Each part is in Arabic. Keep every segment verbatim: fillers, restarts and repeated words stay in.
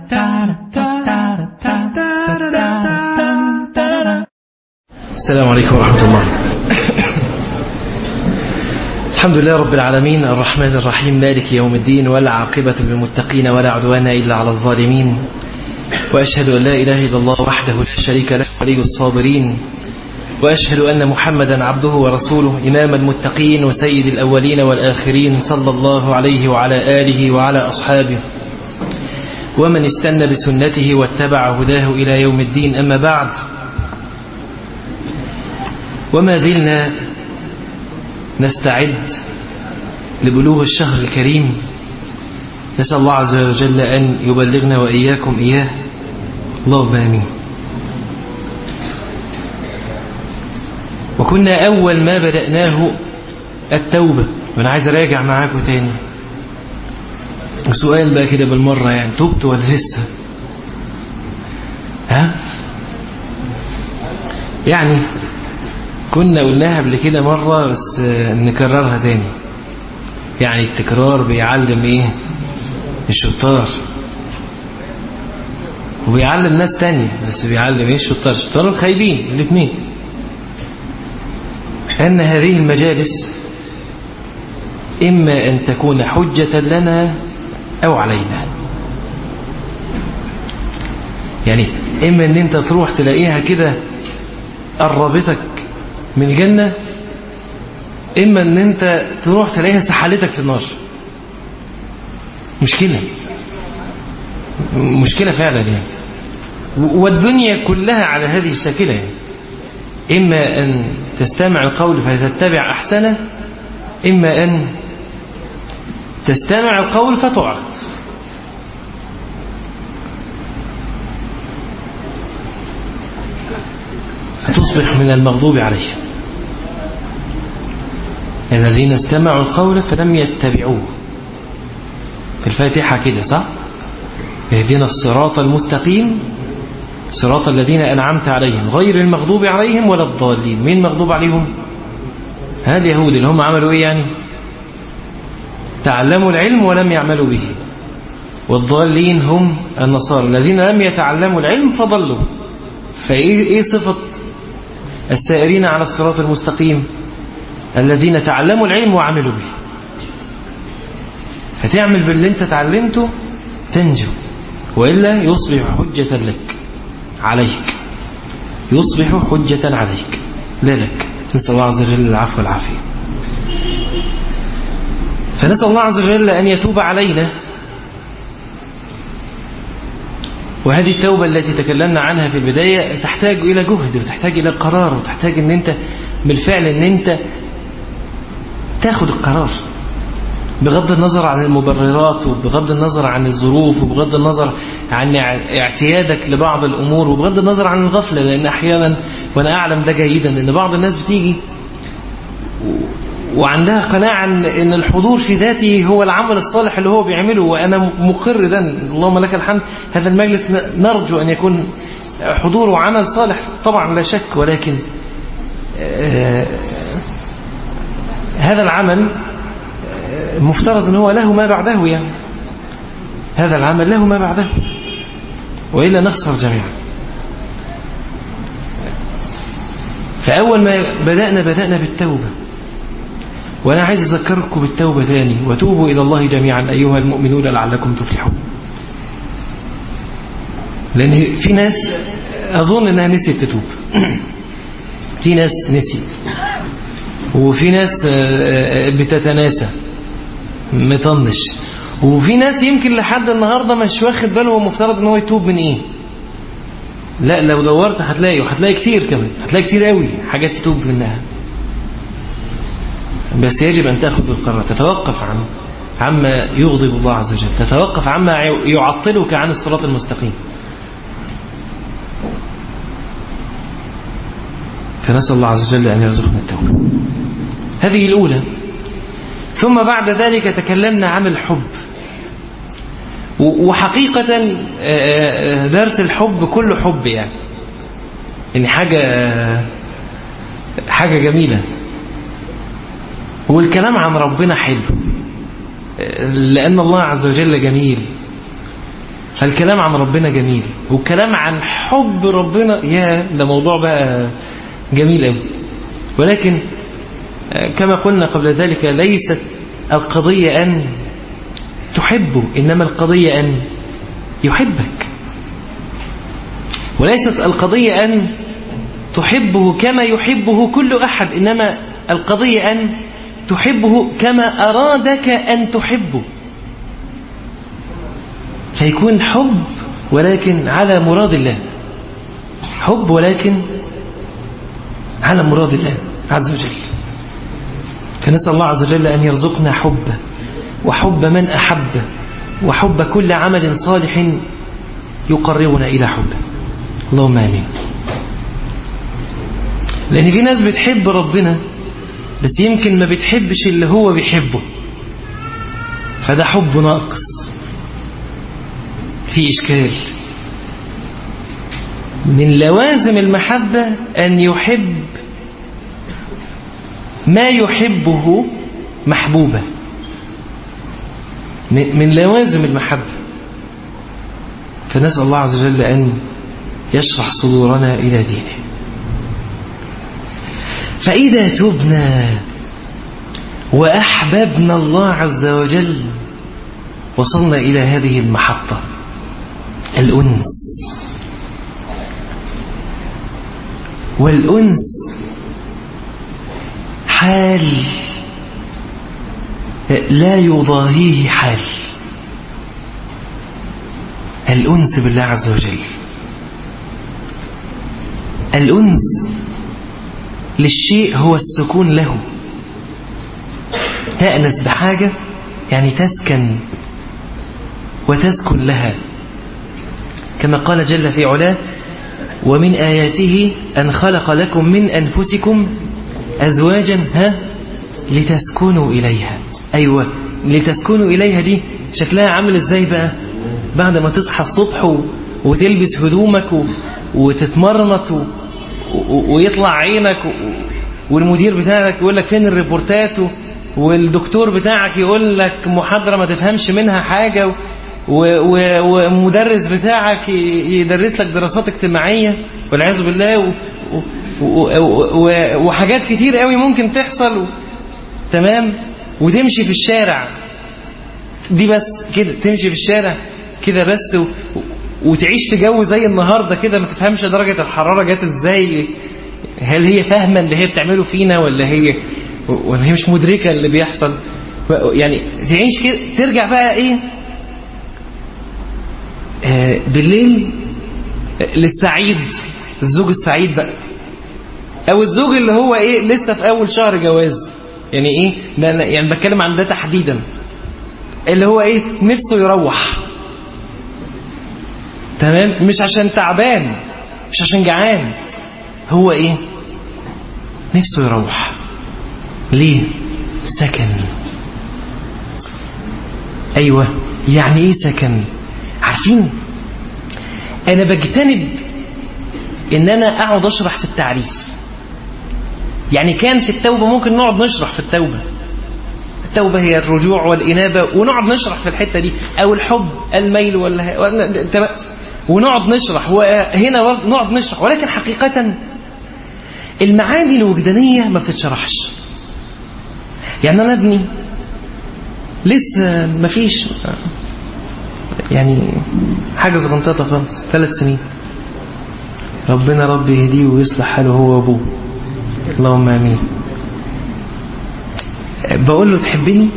السلام عليكم ورحمة الله. الحمد لله رب العالمين الرحمن الرحيم مالك يوم الدين، ولا عاقبة للمتقين ولا عدوان إلا على الظالمين، وأشهد أن لا إله إلا الله وحده لا شريك له ولي الصابرين، وأشهد أن محمدا عبده ورسوله إمام المتقين وسيد الأولين والآخرين، صلى الله عليه وعلى آله وعلى أصحابه ومن استنى بسنته واتبع هداه إلى يوم الدين. أما بعد، وما زلنا نستعد لبلوغ الشهر الكريم، نسأل الله عز وجل أن يبلغنا وإياكم إياه، اللهم آمين. وكنا أول ما بدأناه التوبة، وأنا عايز أراجع معاكم تاني وسؤال بقى كده بالمرة، يعني توبت ولا لسه؟ ها؟ يعني كنا قلناها قبل كده مرة، بس نكررها تاني. يعني التكرار بيعلم ايه؟ الشطار، وبيعلم ناس تانية، بس بيعلم ايه؟ الشطار. الشطار الخايبين الاثنين. أن هذه المجالس إما أن تكون حجة لنا أو علينا. يعني إما أن أنت تروح تلاقيها كده قربتك من الجنة، إما أن أنت تروح تلاقيها سحلتك في النار. مشكلة مشكلة فعلا يعني. والدنيا كلها على هذه الشكلة يعني. إما أن تستمع القول فتتبع أحسنه، إما أن تستمع القول فتعرض. فتصبح من المغضوب عليهم الذين استمعوا القول فلم يتبعوه. في الفاتحة كده صح؟ اهدنا الصراط المستقيم صراط الذين أنعمت عليهم غير المغضوب عليهم ولا الضالين. مين مغضوب عليهم؟ هذا اليهود اللي هم عملوا ايه يعني؟ تعلموا العلم ولم يعملوا به. والضالين هم النصارى الذين لم يتعلموا العلم فضلوا. فايه ايه صفة السائرين على الصراط المستقيم؟ الذين تعلموا العلم وعملوا به. فتعمل باللي انت تعلمته تنجو، وإلا يصبح حجة لك عليك، يصبح حجة عليك لا لك. نسأل الله عز وجل العفو والعافية. فنسأل الله عز وجل أن يتوب علينا. وهذه التوبة التي تكلمنا عنها في البداية تحتاج إلى جهد، وتحتاج إلى قرار، وتحتاج أن أنت بالفعل أن أنت تاخد القرار بغض النظر عن المبررات، وبغض النظر عن الظروف، وبغض النظر عن اعتيادك لبعض الأمور، وبغض النظر عن الغفلة. لأن أحيانا، وأنا أعلم ده جيدا، أن بعض الناس بتيجي وعندها قناعة أن الحضور في ذاته هو العمل الصالح اللي هو بيعمله. وأنا مقر ده، اللهم لك الحمد. هذا المجلس نرجو أن يكون حضوره عمل صالح طبعا لا شك، ولكن آه هذا العمل مفترض أنه له ما بعده. يعني هذا العمل له ما بعده، وإلا نخسر جميعا. فأول ما بدأنا بدأنا بالتوبة. وأنا عايز أذكركم بالتوبة ثاني. وتوبوا إلى الله جميعا أيها المؤمنون لعلكم تفلحون. لأن في ناس أظن أنها نسيت تتوب. في ناس نسيت، وفي ناس بتتناسى مطنش، وفي ناس يمكن لحد النهاردة مش واخد باله هو مفترض أنه يتوب من إيه. لا، لو دورت هتلاقي، وهتلاقي كتير كمان، هتلاقي كتير قوي حاجات تتوب منها. بس يجب أن تأخذ القرار، تتوقف عن عما يغضب الله عز وجل، تتوقف عما يعطلك عن الصراط المستقيم. فنسأل الله عز وجل أن يرزقنا التوبة. هذه الأولى. ثم بعد ذلك تكلمنا عن الحب. وحقيقة درس الحب كله حب، يعني يعني حاجة حاجة جميلة. والكلام عن ربنا حلو، لأن الله عز وجل جميل. فالكلام عن ربنا جميل، والكلام عن حب ربنا يا ده موضوع بقى جميل قوي. ولكن كما قلنا قبل ذلك ليست القضية أن تحبه، إنما القضية أن يحبك. وليست القضية أن تحبه كما يحبه كل أحد، إنما القضية أن تحبه كما أرادك أن تحبه، فيكون حب ولكن على مراد الله، حب ولكن على مراد الله عز وجل. فنسأل الله عز وجل أن يرزقنا حبه وحب من أحبه وحب كل عمل صالح يقربنا إلى حبه، اللهم آمين. لأن في ناس بتحب ربنا بس يمكن ما بتحبش اللي هو بيحبه، فده حب ناقص، في إشكال. من لوازم المحبة أن يحب ما يحبه محبوبة، من لوازم المحبة. فنسأل الله عز وجل أن يشرح صدورنا إلى دينه. فإذا تبنا وأحببنا الله عز وجل وصلنا إلى هذه المحطة، الأنس. والأنس حال لا يضاهيه حال، الأنس بالله عز وجل. الأنس للشيء هو السكون له، تأنس بحاجة يعني تسكن وتسكن لها، كما قال جل في علاه: ومن آياته أن خلق لكم من أنفسكم أزواجا ها لتسكنوا إليها. أيوة، لتسكنوا إليها دي شكلها عامل إزاي بقى؟ بعد ما تصحى الصبح وتلبس هدومك وتتمرمط ويطلع عينك والمدير بتاعك يقول لك فين الريبورتات، والدكتور بتاعك يقول لك محاضرة ما تفهمش منها حاجة، ومدرس بتاعك يدرس لك دراسات اجتماعية والعياذ بالله، وحاجات كتير قوي ممكن تحصل، تمام. وتمشي في الشارع دي بس كده، تمشي في الشارع كده بس، وتعيش في جو زي النهاردة كده، ما تفهمش درجة الحرارة جات ازاي، هل هي فاهمة اللي هي بتعمله فينا ولا هي ولا هي مش مدركة اللي بيحصل. يعني تعيش كده، ترجع بقى ايه آه بالليل للسعيد، الزوج السعيد بقى، او الزوج اللي هو ايه لسه في اول شهر جواز. يعني ايه ده؟ يعني بتكلم عن ده تحديدا، اللي هو ايه نفسه يروح، تمام، مش عشان تعبان، مش عشان جعان، هو ايه نفسه يروح. ليه؟ سكن. ايوه، يعني ايه سكن؟ عارفين انا بجتنب ان انا اقعد اشرح في التعريف. يعني كان في التوبة ممكن نقعد نشرح في التوبة، التوبة هي الرجوع والإنابة، ونقعد نشرح في الحتة دي، او الحب الميل ولا ونقعد نشرح، وهنا نقعد نشرح. ولكن حقيقة المعاني الوجدانية ما بتتشرحش. يعني أنا ابني لسه ما فيش يعني حاجة صغنططة خالص، ثلاث سنين، ربنا ربي يهديه ويصلح حاله هو وابوه، اللهم آمين. بقول له تحبني؟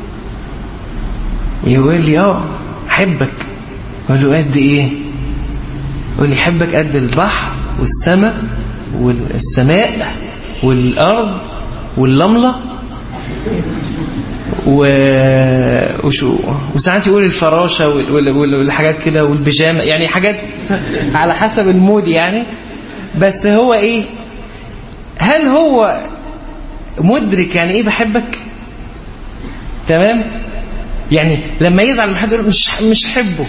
يقول لي اه حبك. اقول له قد ايه؟ يقول لي حبك قد البحر والسماء والسماء والارض واللملة و... وشو وساعات يقول الفراشة والحاجات كده والبيجامة، يعني حاجات على حسب المود يعني. بس هو ايه، هل هو مدرك يعني ايه بحبك؟ تمام. يعني لما يزعل من حد يقول مش مش حبه،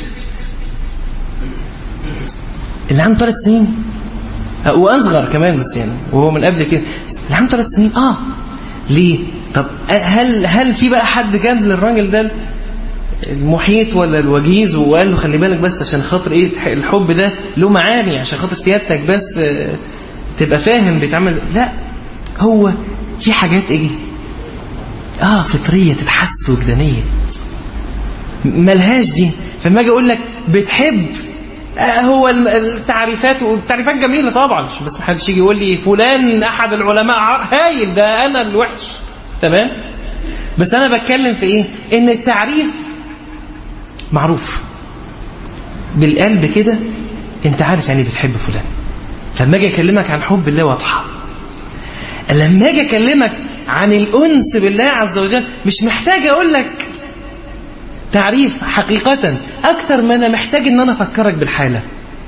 اللي عنده ثلاث سنين واصغر كمان، بس يعني وهو من قبل كده اللي عنده ثلاث سنين اه ليه؟ طب هل هل في بقى حد جاب للراجل ده المحيط ولا الوجيز وقال له خلي بالك بس عشان خاطر ايه الحب ده له معاني، عشان خاطر سيادتك بس تبقى فاهم بيتعمل. لا، هو في حاجات ايه اه فطرية تتحس وجدانية ملهاش دي. فما اجي اقول لك بتحب، آه هو التعريفات والتعريفات جميلة طبعا، بس ما حدش يجي يقول لي فلان احد العلماء هايل ده انا الوحش، تمام. بس انا بتكلم في ايه؟ ان التعريف معروف بالقلب كده، انت عارف يعني بتحب فلان. فلما اجي اكلمك عن حب الله واضحه. لما اجي اكلمك عن الانس بالله عز وجل مش محتاج اقول لك تعريف حقيقة، اكتر ما انا محتاج ان انا افكرك بالحالة.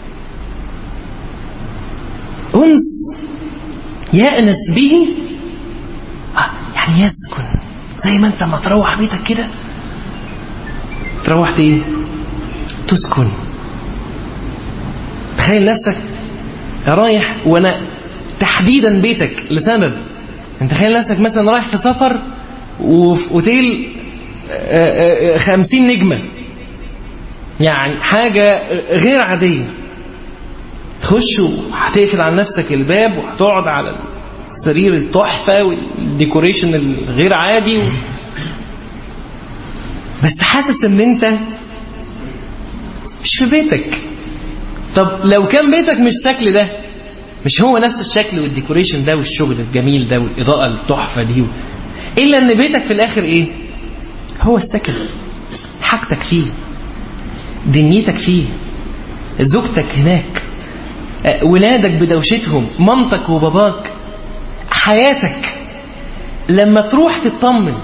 انس يأنس به، آه يعني يسكن، زي ما انت ما تروح بيتك كده تروح ايه تسكن. تخيل نفسك رايح، وانا تحديدا بيتك لسبب، انت تخيل نفسك مثلا رايح في سفر وفي اوتيل خمسين نجمة، يعني حاجة غير عادية. تخش وهتقفل على نفسك الباب وهتقعد على السرير التحفة والديكوريشن الغير عادي و... بس حاسس ان انت مش في بيتك. طب لو كان بيتك مش الشكل ده، مش هو نفس الشكل والديكوريشن ده والشغل الجميل ده والإضاءة التحفة دي و... إلا ان بيتك في الآخر ايه؟ هو السكن، حاجتك فيه، دنيتك فيه، زوجتك هناك، ولادك بدوشتهم، مامتك وباباك، حياتك. لما تروح تطمن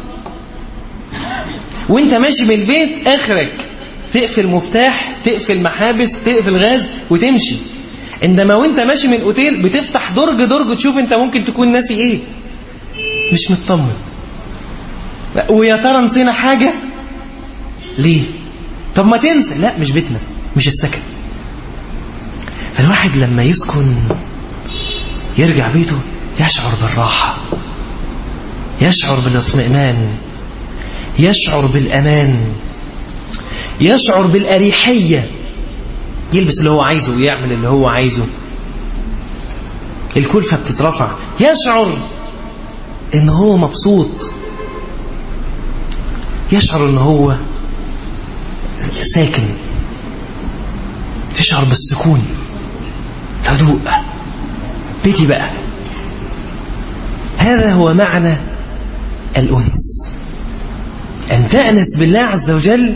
وانت ماشي من البيت اخرك تقفل مفتاح، تقفل محابس، تقفل غاز وتمشي. عندما وانت ماشي من اوتيل بتفتح درج درج تشوف انت ممكن تكون ناسي ايه، مش مطمن. ويا ترى نسينا حاجة ليه؟ طب ما تنسى، لا مش بيتنا، مش السكن. فالواحد لما يسكن يرجع بيته يشعر بالراحة، يشعر بالاطمئنان، يشعر بالأمان، يشعر بالأريحية، يلبس اللي هو عايزه ويعمل اللي هو عايزه، الكلفة بتترفع، يشعر ان هو مبسوط، يشعر ان هو ساكن، يشعر بالسكون، هدوء، بيتي بقى. هذا هو معنى الأنس، أن تأنس بالله عز وجل،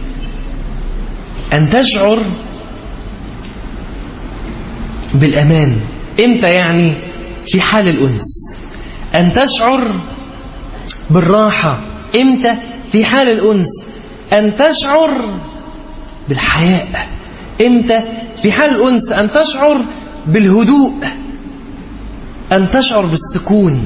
أن تشعر بالأمان. إمتى يعني؟ في حال الأنس. أن تشعر بالراحة. إمتى؟ في حال الأنس. أن تشعر بالحياء. إمتى؟ في حال الأنس. أن تشعر بالهدوء، أن تشعر بالسكون.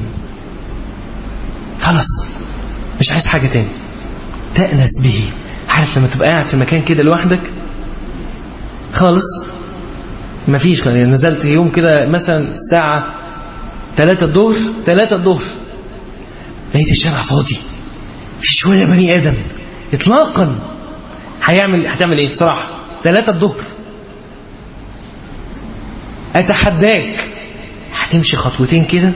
خلاص مش عايز حاجة تاني، تأنس به. عارف لما تبقى قاعد في مكان كده لوحدك خالص مفيش، نزلت يوم كده مثلا الساعة ثلاثة الظهر ثلاثة الظهر لقيت الشارع فاضي، مفيش ولا بني آدم إطلاقا، هيعمل هتعمل إيه بصراحة؟ ثلاثة الظهر أتحداك هتمشي خطوتين كده،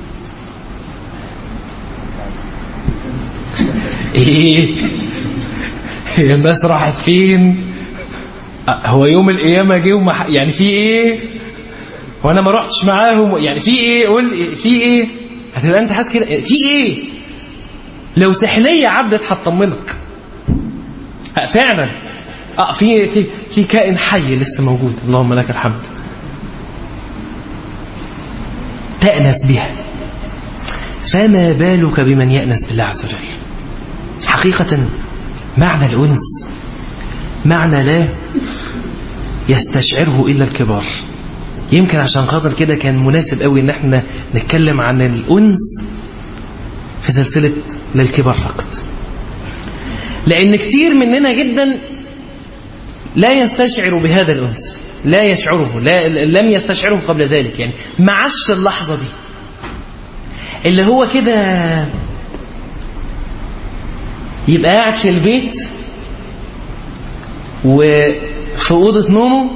ايه هي الناس راحت فين؟ هو يوم القيامة جه وما يعني في ايه؟ وانا ما رحتش معاهم يعني في ايه؟ قول في ايه؟ هتبقى انت حاسس كده في ايه؟ لو سحلية عدت هتطمنك فعلا. اه في في في كائن حي لسه موجود، اللهم لك الحمد. تأنس بها، فما بالك بمن يأنس بالله عز وجل. حقيقة معنى الأنس معنى لا يستشعره إلا الكبار. يمكن عشان خاطر كده كان مناسب قوي ان احنا نتكلم عن الأنس في سلسلة للكبار فقط، لأن كتير مننا جدا لا يستشعر بهذا الأنس، لا يشعره، لا لم يستشعره قبل ذلك، يعني معش اللحظة دي اللي هو كده يبقى قاعد في البيت وفي أوضة نومه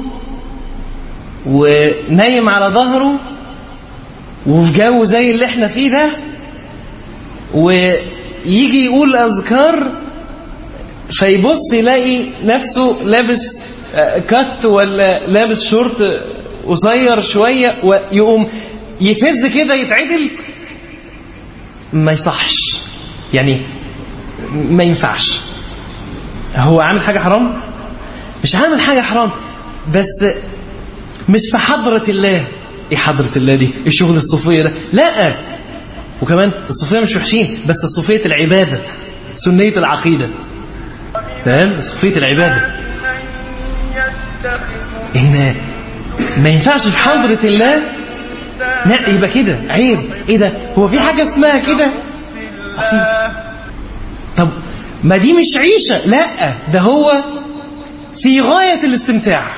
ونايم على ظهره وفي جو زي اللي احنا فيه ده، ويجي يقول أذكار فيبص يلاقي نفسه لابس كات ولا لابس شورت قصير شوية ويقوم يفز كده يتعدل. ما يصحش، يعني ما ينفعش. هو عامل حاجة حرام؟ مش عامل حاجة حرام، بس مش في حضرة الله. ايه حضرة الله دي؟ ايه شغل الصوفية ده؟ لا، وكمان الصوفية مش وحشين، بس الصوفية العبادة، سنية العقيدة، تمام؟ صوفية العبادة إن ما ينفعش في حضرة الله. لا، يبقى كده عيب. ايه ده؟ هو في حاجة اسمها كده؟ طب ما دي مش عيشة. لا، ده هو في غاية الاستمتاع،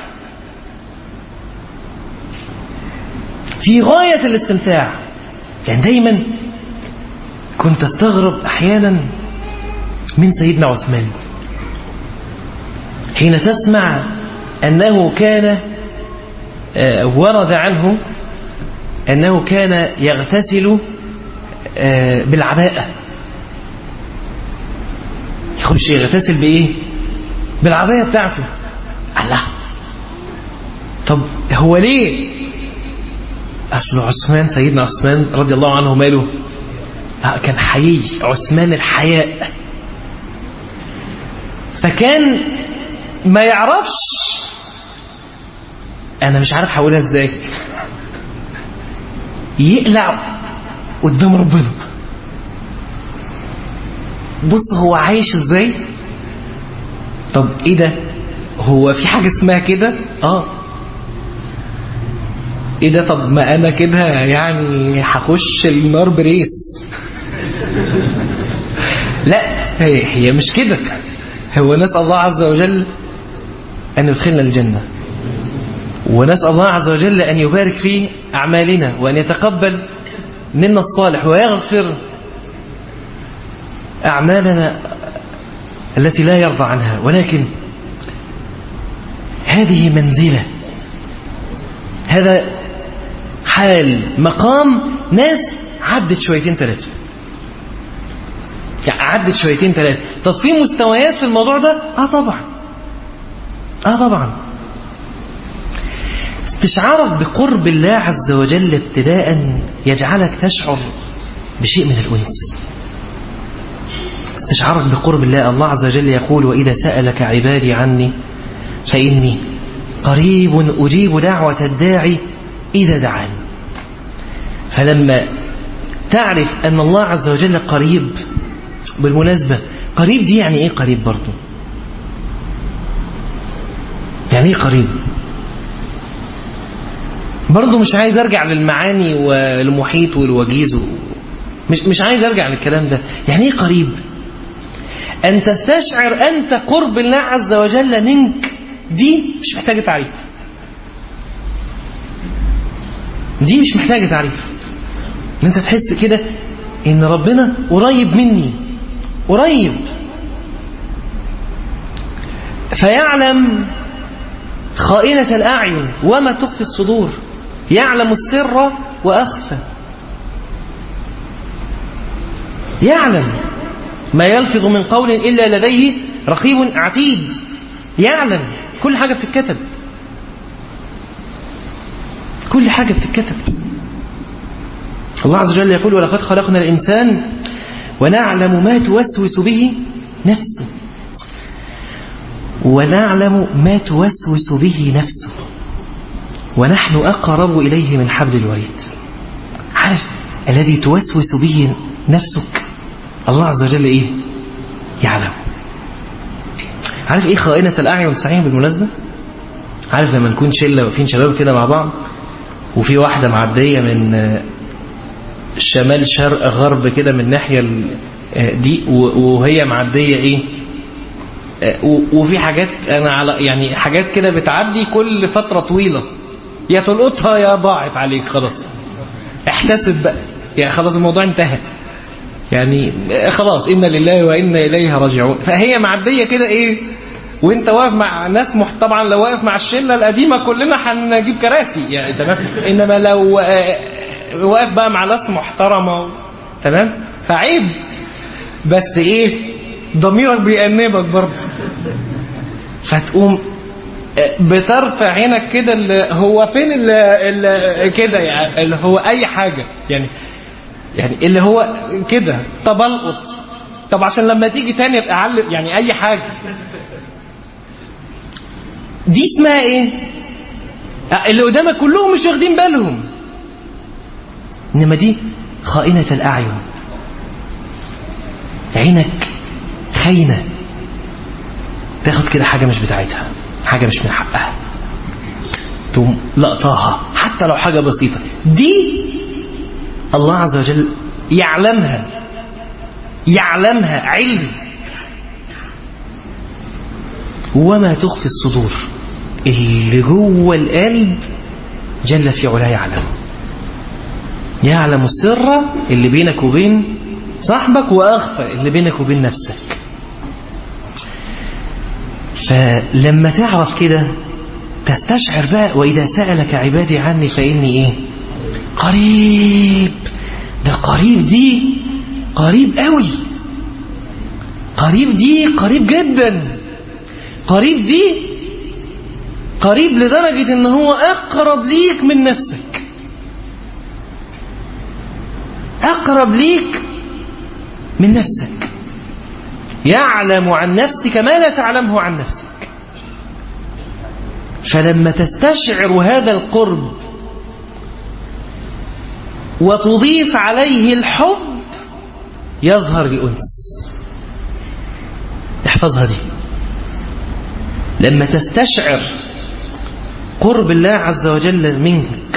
في غاية الاستمتاع. يعني دايما كنت استغرب احيانا من سيدنا عثمان حين تسمع انه كان ورد عنه انه كان يغتسل بالعباءة. يخش يغتسل بايه؟ بالعباية بتاعته. الله، طب هو ليه؟ اصل عثمان، سيدنا عثمان رضي الله عنه، ماله؟ كان حيي، عثمان الحياء. فكان ما يعرفش، انا مش عارف هقولها ازاي، يقلع قدام ربنا. بص هو عايش ازاي. طب ايه ده؟ هو في حاجة اسمها كده؟ اه ايه ده؟ طب ما انا كده يعني هخش النار بريس. لا، هي, هي مش كده. هو نسأل الله عز وجل أن يدخلنا الجنة، ونسأل الله عز وجل أن يبارك في أعمالنا وأن يتقبل منا الصالح ويغفر أعمالنا التي لا يرضى عنها. ولكن هذه منزلة، هذا حال مقام ناس عدت شويتين ثلاثة، يعني عدت شويتين ثلاثة. طب في مستويات في الموضوع ده؟ اه طبعا، اه طبعا. استشعارك بقرب الله عز وجل ابتداء يجعلك تشعر بشيء من الأنس. استشعارك بقرب الله. الله عز وجل يقول: وإذا سألك عبادي عني فإني قريب أجيب دعوة الداعي إذا دعاني. فلما تعرف أن الله عز وجل قريب، بالمناسبة قريب دي يعني إيه قريب برضو؟ يعني إيه قريب؟ برضو مش عايز أرجع للمعاني والمحيط والوجيز و... مش, مش عايز أرجع للكلام ده. يعني إيه قريب؟ أن تستشعر أنت قرب الله عز وجل منك، دي مش محتاجة تعريف. دي مش محتاجة تعريف. ان انت تحس كده ان ربنا قريب مني، قريب. فيعلم خائنة الأعين وما تخفي الصدور، يعلم السر وأخفى، يعلم ما يلفظ من قول إلا لديه رقيب عتيد. يعلم كل حاجة بتتكتب، كل حاجة بتتكتب. الله عز وجل يقول: ولقد خلقنا الإنسان ونعلم ما توسوس به نفسه، ونعلم ما توسوس به نفسه ونحن أقرب إليه من حبل الوريد. عارف الذي توسوس به نفسك الله عز وجل إيه؟ يعلم. عارف إيه خائنة الأعين صحيح بالمناسبة؟ عارف لما نكون شلة وفين شباب كده مع بعض، وفي واحدة معدية من شمال شرق غرب كده من الناحية دي، وهي معدية إيه، وفي حاجات أنا على يعني حاجات كده بتعدي كل فترة طويلة، يا تلقطها يا ضاعت عليك خلاص، احتسب بقى، يعني خلاص الموضوع انتهى، يعني خلاص إنا لله وإنا إليه راجعون. فهي معدية كده إيه، وانت واقف مع ناس محت... طبعا لو واقف مع الشله القديمه كلنا هنجيب كراسي يعني تمام. انما لو واقف بقى مع ناس محترمه تمام فعيب، بس ايه ضميرك بيأنبك برضه، فتقوم بترفع عينك كده اللي هو فين اللي, اللي كده يعني اللي هو اي حاجه يعني يعني اللي هو كده طب القط، طب عشان لما تيجي تاني ابقى اعلم يعني اي حاجه. دي اسمها ايه؟ اللي قدامك كلهم مش واخدين بالهم، انما دي خائنة الاعين، عينك خاينة تاخد كده حاجة مش بتاعتها، حاجة مش من حقها، تقوم لقطاها حتى لو حاجة بسيطة. دي الله عز وجل يعلمها، يعلمها علم. وما تخفي الصدور، اللي جوه القلب جل في علاه يعلم، يعلم السر اللي بينك وبين صاحبك وأخفى اللي بينك وبين نفسك. فلما تعرف كده تستشعر بقى وإذا سألك عبادي عني فإني إيه قريب. ده قريب دي قريب قوي، قريب دي قريب جدا، قريب دي قريب لدرجة ان هو اقرب ليك من نفسك، اقرب ليك من نفسك، يعلم عن نفسك ما لا تعلمه عن نفسك. فلما تستشعر هذا القرب وتضيف عليه الحب يظهر الأنس. احفظها دي، لما تستشعر قرب الله عز وجل منك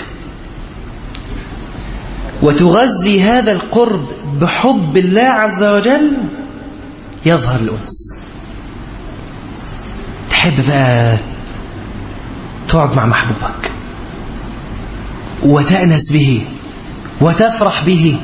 وتغذي هذا القرب بحب الله عز وجل يظهر الأنس. تحب بقى تقعد مع محبوبك وتأنس به وتفرح به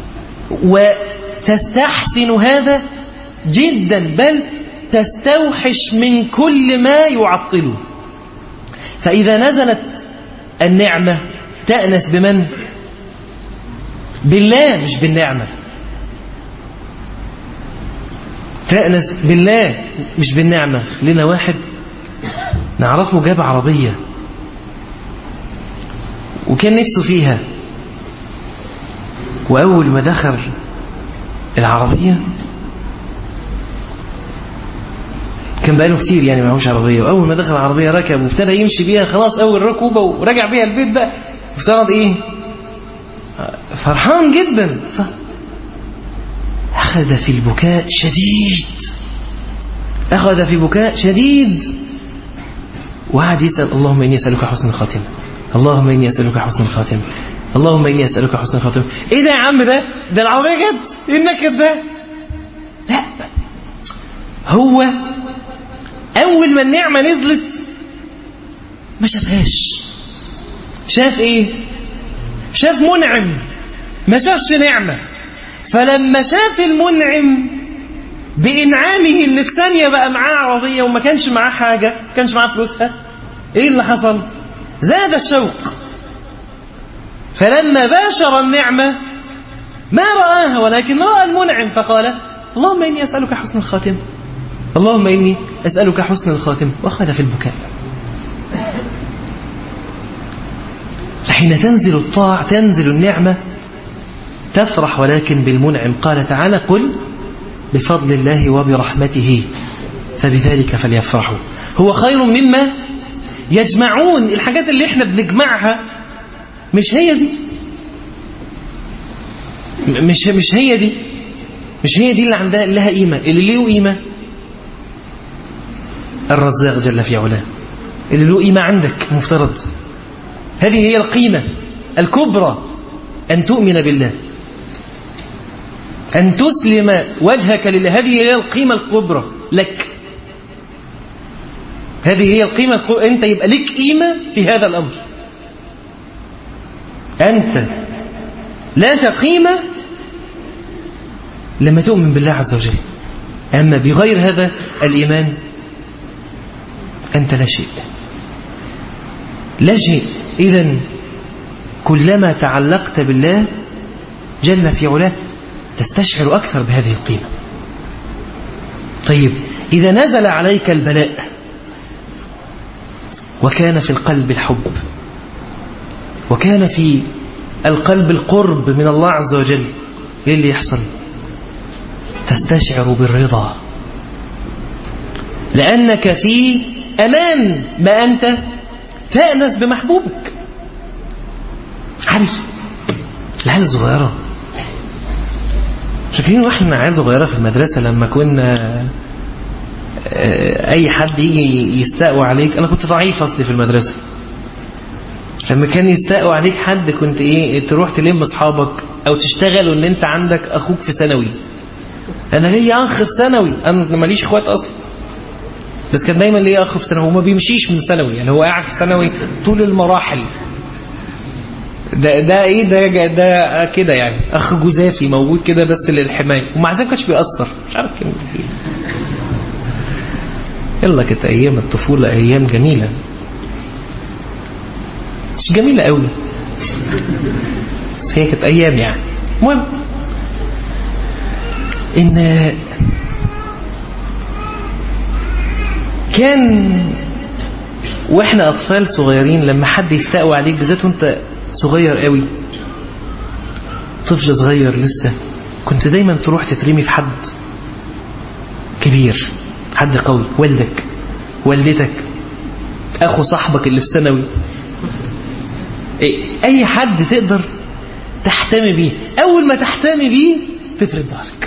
وتستحسن هذا جدا، بل تستوحش من كل ما يعطله. فإذا نزلت النعمة تأنس بمن؟ بالله مش بالنعمة. تأنس بالله مش بالنعمة. لنا واحد نعرفه جاب عربية وكان نفسه فيها، وأول ما دخل العربية كان بقاله كتير يعني معهوش عربية، وأول ما دخل العربية ركب وابتدى يمشي بيها، خلاص أول ركوبة ورجع بيها البيت ده افترض إيه؟ فرحان جدا صح؟ أخذ في البكاء شديد، أخذ في بكاء شديد وقعد يسأل اللهم إني أسألك حسن الخاتمة، اللهم إني أسألك حسن الخاتمة، اللهم إني أسألك حسن الخاتمة. إيه ده يا عم؟ ده ده العربية جد؟ إيه النكد ده؟ لا، هو أول ما النعمة نزلت ما شافهاش، شاف إيه؟ شاف منعم، ما شافش نعمة. فلما شاف المنعم بإنعامه اللي في ثانية بقى معاه عربية وما كانش معاه حاجة، ما كانش معاه فلوسها، إيه اللي حصل؟ زاد الشوق. فلما باشر النعمة ما رآها ولكن رأى المنعم فقال اللهم إني أسألك حسن الخاتمة، اللهم إني أسألك حسن الخاتمة، وأخذ في البكاء. فحين تنزل الطاعة تنزل النعمة تفرح ولكن بالمنعم. قال تعالى قل بفضل الله وبرحمته فبذلك فليفرحوا هو خير مما يجمعون. الحاجات اللي احنا بنجمعها مش هي دي، مش مش هي دي مش هي دي اللي عندها لها قيمة. اللي له قيمة الرزاق جل في علاه، اللي له قيمة عندك مفترض. هذه هي القيمة الكبرى، أن تؤمن بالله، أن تسلم وجهك لله. هذه هي القيمة الكبرى لك، هذه هي القيمة الكبرى. أنت يبقى لك قيمة في هذا الأمر. أنت لا قيمة لما تؤمن بالله عز وجل. أما بغير هذا الإيمان أنت لا شيء، لا شيء. إذن كلما تعلقت بالله جل في علاه تستشعر أكثر بهذه القيمة. طيب إذا نزل عليك البلاء وكان في القلب الحب وكان في القلب القرب من الله عز وجل، إيه اللي يحصل؟ تستشعر بالرضا، لأنك في أمان ما أنت تأنس بمحبوبك. عارف العيال الصغيرة، شايفين واحنا عيال صغيرة في المدرسة لما كنا أي حد يجي يستقوى عليك، أنا كنت ضعيف أصلي في المدرسة، لما كان يستقوى عليك حد كنت إيه تروح تلم أصحابك أو تشتغل وإن أنت عندك أخوك في ثانوي. أنا لي أخ في ثانوي، أنا ماليش إخوات أصلا، بس كان دايما ليه أخ في ثانوي وما بيمشيش من ثانوي، يعني هو قاعد في ثانوي طول المراحل. ده ده ايه ده ده كده يعني اخ جزافي موجود كده بس للحمايه، ومع ذلك مش بيأثر، مش عارف كان ايه. يلا كانت ايام الطفوله ايام جميله، مش جميله قوي بس هي كانت ايام يعني. المهم ان كان واحنا اطفال صغيرين لما حد يستقوى عليك بالذات وانت صغير قوي، طفل صغير لسه، كنت دايما تروح تترمي في حد كبير، حد قوي، والدك، والدتك، اخو صاحبك اللي في ثانوي، اي حد تقدر تحتمي بيه. اول ما تحتمي بيه تفرد ظهرك،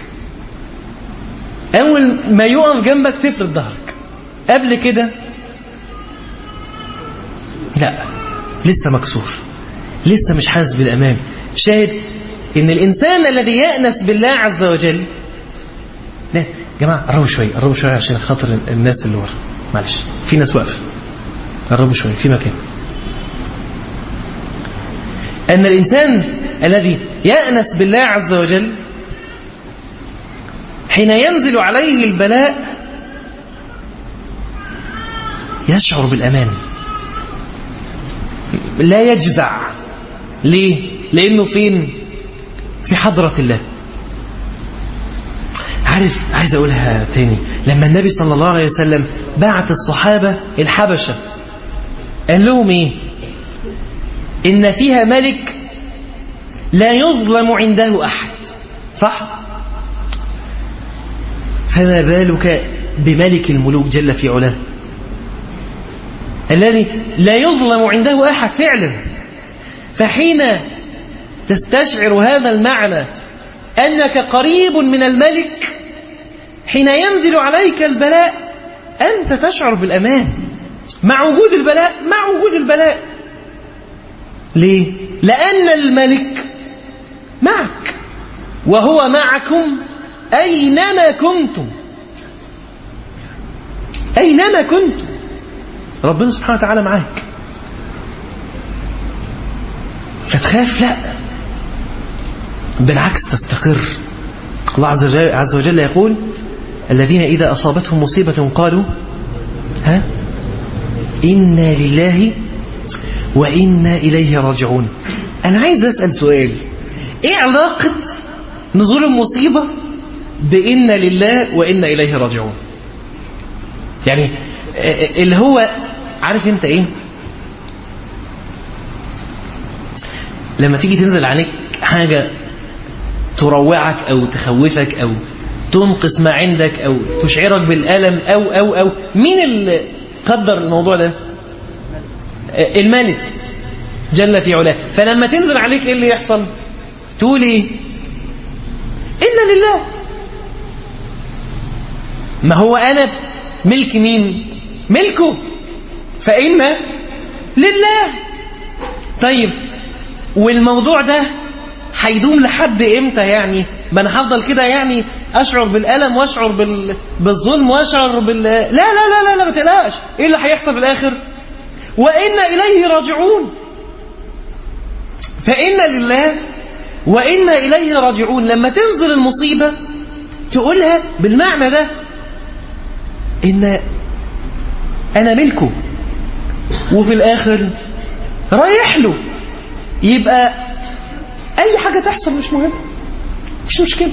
اول ما يقف جنبك تفرد ظهرك. قبل كده لا، لسه مكسور، لسه مش حاسس بالأمان. شاهد إن الإنسان الذي يأنس بالله عز وجل، لا جماعة قربوا شوية، قربوا شوية عشان خاطر الناس اللي ورا، معلش في ناس واقفة، قربوا شوية في مكان. أن الإنسان الذي يأنس بالله عز وجل حين ينزل عليه البلاء يشعر بالأمان، لا يجزع. ليه؟ لأنه فين؟ في حضرة الله. عارف عايز أقولها تاني، لما النبي صلى الله عليه وسلم بعت الصحابة الحبشة قال لهم إيه؟ إن فيها ملك لا يظلم عنده أحد، صح؟ فما بالك بملك الملوك جل في علاه الذي لا يظلم عنده أحد فعلا. فحين تستشعر هذا المعنى أنك قريب من الملك، حين ينزل عليك البلاء أنت تشعر بالأمان مع وجود البلاء، مع وجود البلاء. ليه؟ لأن الملك معك وهو معكم أينما كنتم، أينما كنتم ربنا سبحانه وتعالى معاك. فتخاف؟ لا، بالعكس تستقر. الله عز وجل يقول الذين إذا أصابتهم مصيبة قالوا ها إنا لله وإنا إليه راجعون. أنا عايز أسأل سؤال، إيه علاقة نزول المصيبة بإنا لله وإنا إليه راجعون؟ يعني اللي هو عارف انت ايه، لما تيجي تنزل عليك حاجة تروعك او تخوفك او تنقص ما عندك او تشعرك بالألم او او او مين اللي قدر الموضوع ده؟ الملك جل في علاه. فلما تنزل عليك ايه اللي يحصل؟ تقول ايه؟ إنا لله. ما هو انا ملك مين؟ ملكه، فإن لله. طيب والموضوع ده هيدوم لحد امتى يعني؟ ما انا هفضل كده يعني اشعر بالألم واشعر بال... بالظلم واشعر بال لا لا لا لا, لا ما تقلقش. ايه اللي هيحصل في الاخر؟ وإنا إليه راجعون. فإن لله وإنا إليه راجعون. لما تنزل المصيبة تقولها بالمعنى ده، إن أنا ملكه، وفي الآخر رايح له، يبقى أي حاجة تحصل مش مهم، مش مشكلة.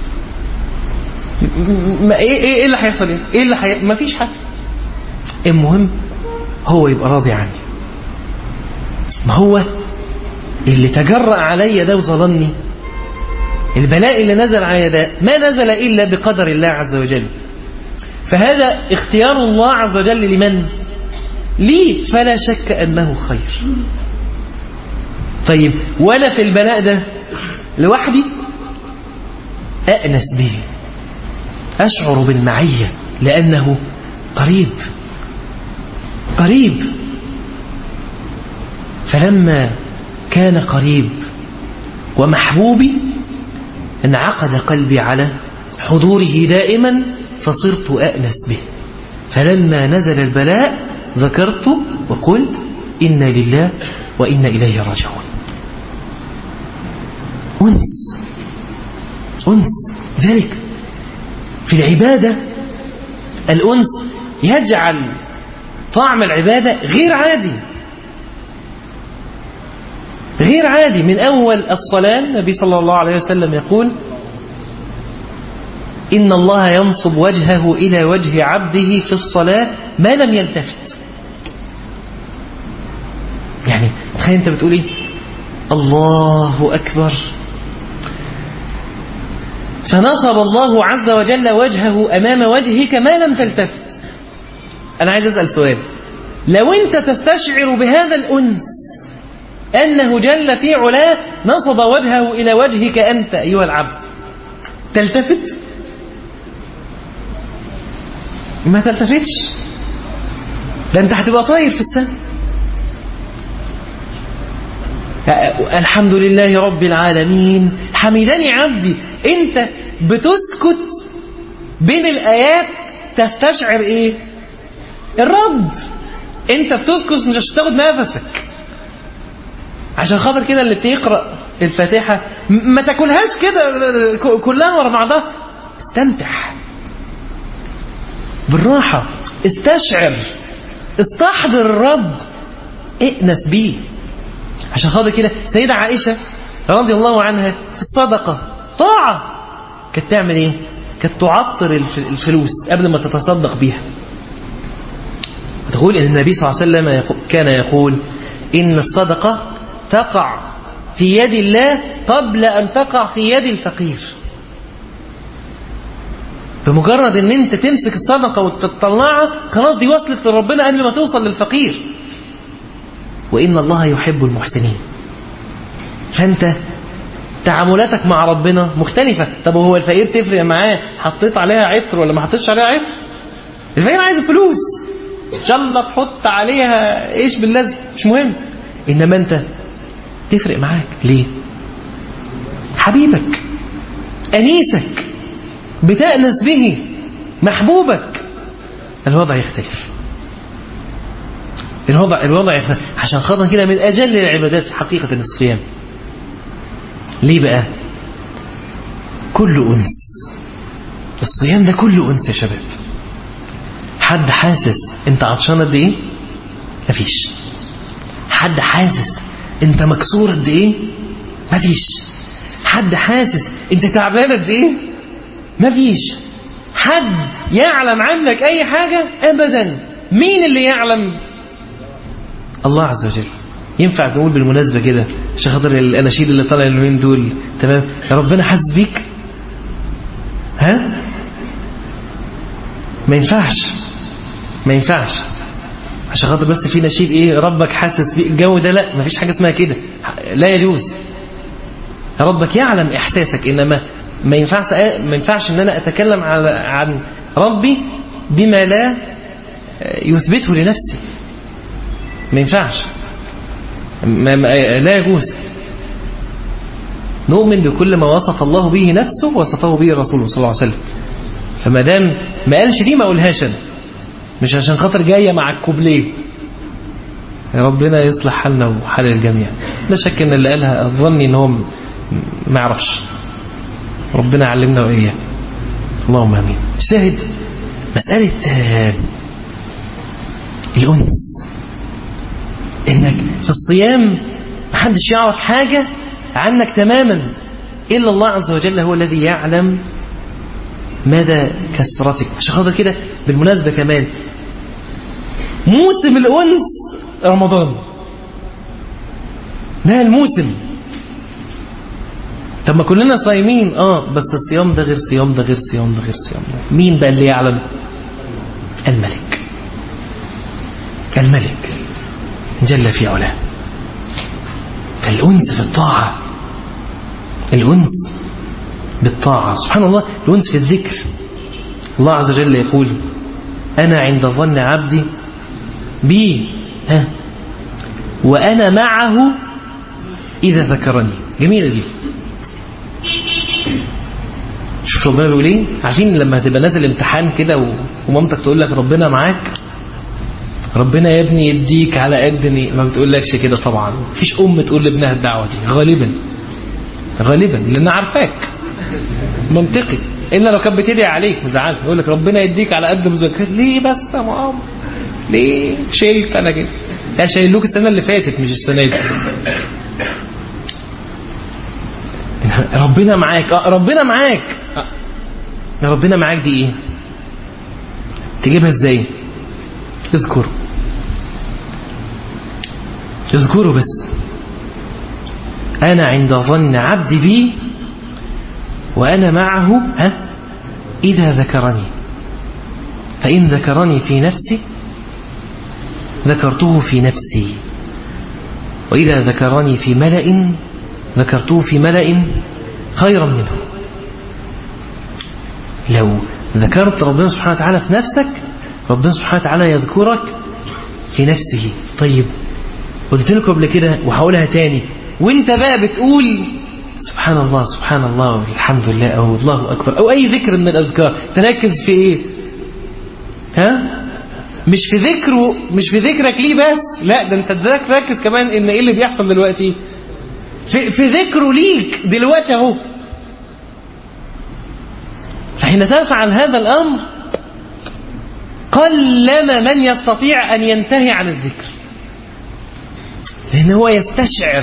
ما إيه إيه اللي هيحصل؟ إيه إيه اللي حي... ما فيش حاجة. المهم هو يبقى راضي عني. ما هو اللي تجرأ علي ده وظلمني، البلاء اللي نزل علي ده ما نزل إلا بقدر الله عز وجل. فهذا اختيار الله عز وجل لمن؟ لي، فلا شك أنه خير. طيب وأنا في البلاء ده لوحدي أأنس به، أشعر بالمعية، لأنه قريب قريب. فلما كان قريب ومحبوبي انعقد قلبي على حضوره دائما، فصرت أأنس به. فلما نزل البلاء ذكرت وقلت إنا لله وإنا إليه راجعون. أنس أنس ذلك في العبادة. الأنس يجعل طعم العبادة غير عادي غير عادي. من أول الصلاة النبي صلى الله عليه وسلم يقول إن الله ينصب وجهه إلى وجه عبده في الصلاة ما لم يلتفت. يعني تخيل أنت بتقول إيه؟ الله أكبر، فنصب الله عز وجل وجهه أمام وجهك ما لم تلتفت. أنا عايز أسأل سؤال، لو أنت تستشعر بهذا الأنس أنه جل في علاه نصب وجهه إلى وجهك أنت أيها العبد، تلتفت؟ ما تلتفتش، ده أنت هتبقى طاير في السماء. الحمد لله رب العالمين حمدني عبدي. أنت بتسكت بين الآيات تستشعر إيه؟ الرب. أنت بتسكت مش عشان تاخد نفسك، عشان خاطر كده اللي بتقرأ الفاتحة ما تاكلهاش كده كلها ورا بعضها. استمتع بالراحة، استشعر، استحضر الرب، ائنس بيه. عشان خاطر كده سيدة عائشة رضي الله عنها في الصدقة طاعة كانت تعمل ايه؟ كانت تعطر الفلوس قبل ما تتصدق بيها. تقول ان النبي صلى الله عليه وسلم كان يقول ان الصدقة تقع في يد الله قبل أن تقع في يد الفقير. بمجرد ان انت تمسك الصدقة وتطلعها خلاص دي وصلت لربنا قبل ما توصل للفقير. وإن الله يحب المحسنين. فأنت تعاملاتك مع ربنا مختلفة. طب هو الفقير تفرق معاه حطيت عليها عطر ولا ما حطيتش عليها عطر؟ الفقير عايز الفلوس، إن شاء الله تحط عليها إيش باللازم مش مهم. إنما أنت تفرق معاك ليه؟ حبيبك، أنيسك، بتأنس به، محبوبك، الوضع يختلف. الوضع الوضع يختلف. عشان خاطر كده من أجل العبادات حقيقة الصيام. ليه بقى؟ كل أنس. الصيام ده كله أنس يا شباب. حد حاسس أنت عطشان قد إيه؟ مفيش. حد حاسس أنت مكسور قد إيه؟ مفيش. حد حاسس أنت تعبان قد إيه؟ مفيش. حد يعلم عنك أي حاجة؟ أبدا. مين اللي يعلم؟ الله عز وجل. ينفع نقول بالمناسبة كده عشان خاطر الأناشيد اللي طالع اليومين دول تمام يا ربنا حاسس بيك؟ ها؟ ما ينفعش ما ينفعش عشان خاطر بس في نشيد ايه ربك حاسس بيك الجو ده. لا، ما فيش حاجة اسمها كده، لا يجوز. ربك يعلم إحساسك، إنما ما ينفعش ما ينفعش إن أنا أتكلم عن ربي بما لا يثبته لنفسي. ما ينفعش، ما لا يجوز. نؤمن بكل ما وصف الله به نفسه وصفه به رسوله صلى الله عليه وسلم. فما دام ما قالش دي ما اقولهاش انا، مش عشان خاطر جايه مع الكوبليه. يا ربنا يصلح حالنا وحال الجميع. لا شك ان اللي قالها اظني ان هو ما يعرفش. ربنا علمنا واياه، اللهم امين. شاهد مساله الأنس، إنك في الصيام محدش يعرف حاجة عنك تماما إلا الله عز وجل، هو الذي يعلم مدى كسرتك. عشان خاطر كده بالمناسبة كمان موسم الأنس رمضان، ده الموسم. طب ما كلنا صايمين اه بس الصيام ده غير صيام ده غير صيام ده غير صيام ده. مين بقى اللي يعلم؟ الملك، الملك جل في علاه. الأنس في الطاعة، الأنس بالطاعة سبحان الله، الأنس في الذكر. الله عز وجل يقول أنا عند ظن عبدي بي ها وأنا معه إذا ذكرني. جميلة دي. شوف ربنا بيقول ايه. عارفين لما هتبقى نازل امتحان كده ومامتك تقول لك ربنا معاك، ربنا يا ابني يديك على قد ما بتقولكش كده. طبعا مفيش ام تقول لابنها الدعوه دي غالبا، غالبا لان عارفاك منطقي، الا لو كانت بتدعي عليك مزعلك يقول لك ربنا يديك على قد مذاكرتك. ليه بس يا ماما؟ ليه شلت انا كده؟ لا شايلوك السنه اللي فاتت مش السنه دي. ربنا معاك اه ربنا معاك اه. ربنا معاك دي ايه؟ تجيبها ازاي؟ اذكره، اذكره بس. انا عند ظن عبدي بي وانا معه ها اذا ذكرني، فان ذكرني في نفسي ذكرته في نفسي، واذا ذكرني في ملأ ذكرته في ملأ خيرا منه. لو ذكرت ربنا سبحانه وتعالى في نفسك، ربنا سبحانه وتعالى يذكرك في نفسه. طيب قلت لكم قبل كده وهقولها تاني، وانت بقى بتقول سبحان الله سبحان الله والحمد لله او الله اكبر او اي ذكر من الاذكار، تركز في ايه؟ ها؟ مش في ذكره، مش في ذكرك ليه بس، لا ده انت تركز كمان ان ايه اللي بيحصل دلوقتي في, في ذكره ليك دلوقتي اهو. فحين تفعل هذا الامر قلما من يستطيع ان ينتهي عن الذكر، لأنه هو يستشعر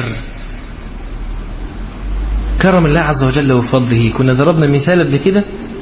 كرم الله عز وجل وفضله. كنا ضربنا مثال قبل كده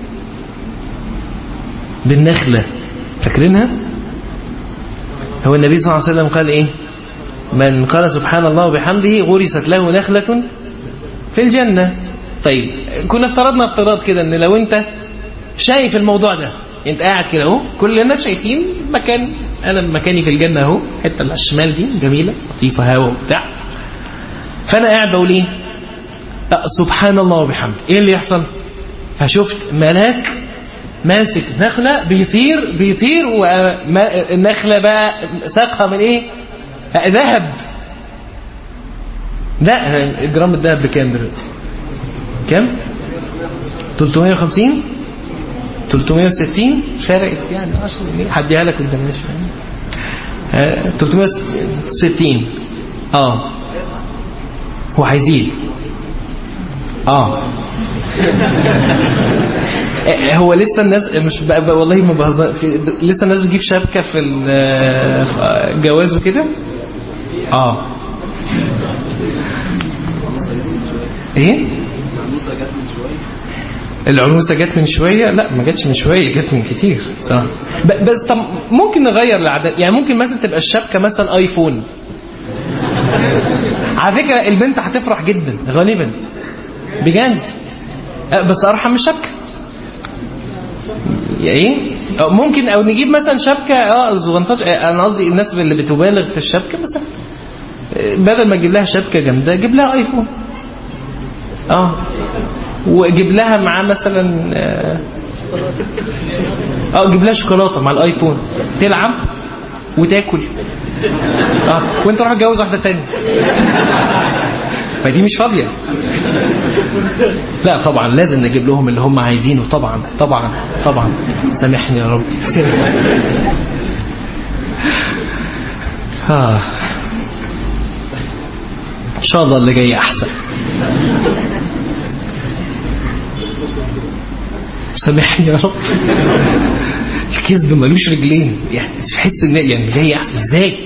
بالنخلة، فاكرينها؟ هو النبي صلى الله عليه وسلم قال إيه؟ من قال سبحان الله وبحمده غرست له نخلة في الجنة. طيب كنا افترضنا افتراض كده ان لو انت شايف الموضوع ده، انت قاعد كده اهو، كل الناس شايفين مكان، انا مكاني في الجنه اهو، الحته اللي على الشمال دي جميله لطيفه هوا وبتاع، فانا قاعد بقول ايه؟ سبحان الله وبحمده. ايه اللي يحصل؟ فشفت ملاك ماسك نخله بيطير بيطير، والنخله بقى ساقها من ايه؟ ذهب. لا جرام الذهب بكام دلوقتي؟ كام؟ ثلاثمائة وخمسين ثلاثمائة وستين فرقت يعني عشرة جنيه، هديها لك قدام شويه. ثلاثمائة وستين اه هو هيزيد اه هو لسه الناس مش بقى والله ما بهزر، لسه الناس بتجيب شبكه في الجواز وكده اه ايه العنوسه جت من شويه؟ لا ما جتش من شويه، جت من كتير صح. بس طب ممكن نغير العادات، يعني ممكن مثلا تبقى الشبكه مثلا ايفون. على فكره البنت هتفرح جدا غالبا بجد، بس ارحم من الشبكه. ايه ممكن او نجيب مثلا شبكه اه زغنطاش، انا قصدي الناس اللي بتبالغ في الشبكه مثلا بدل ما تجيب لها شبكه جامده جيب لها ايفون اه وجيب لها معاه مثلا اه جيب لها شوكولاته مع الايفون تلعب وتاكل اه وانت روح اتجوز واحده ثانيه، فدي مش فاضيه. لا طبعا لازم نجيب لهم اللي هم عايزينه، طبعا طبعا طبعا. سامحني يا رب. اه ان شاء الله اللي جاي احسن. سامحني يا رب. الكذب ملوش رجلين، يعني تحس ان يعني جاي احسن ازاي؟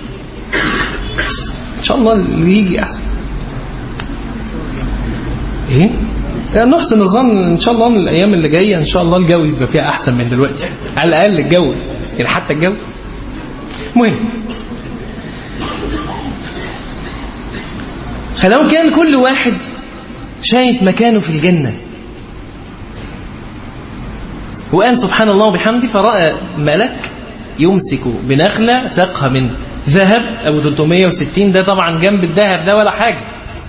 ان شاء الله اللي يجي احسن. ايه يعني نحسن الظن ان شاء الله ان الايام اللي جايه ان شاء الله الجو يبقى فيها احسن من دلوقتي، على الاقل الجو يعني حتى الجو. المهم فلو كان كل واحد شايف مكانه في الجنه وقال سبحان الله وبحمده، فرأى ملك يمسك بنخلة ساقها من ذهب أو ثلاثمائة وستين، ده طبعا جنب الذهب ده ولا حاجة،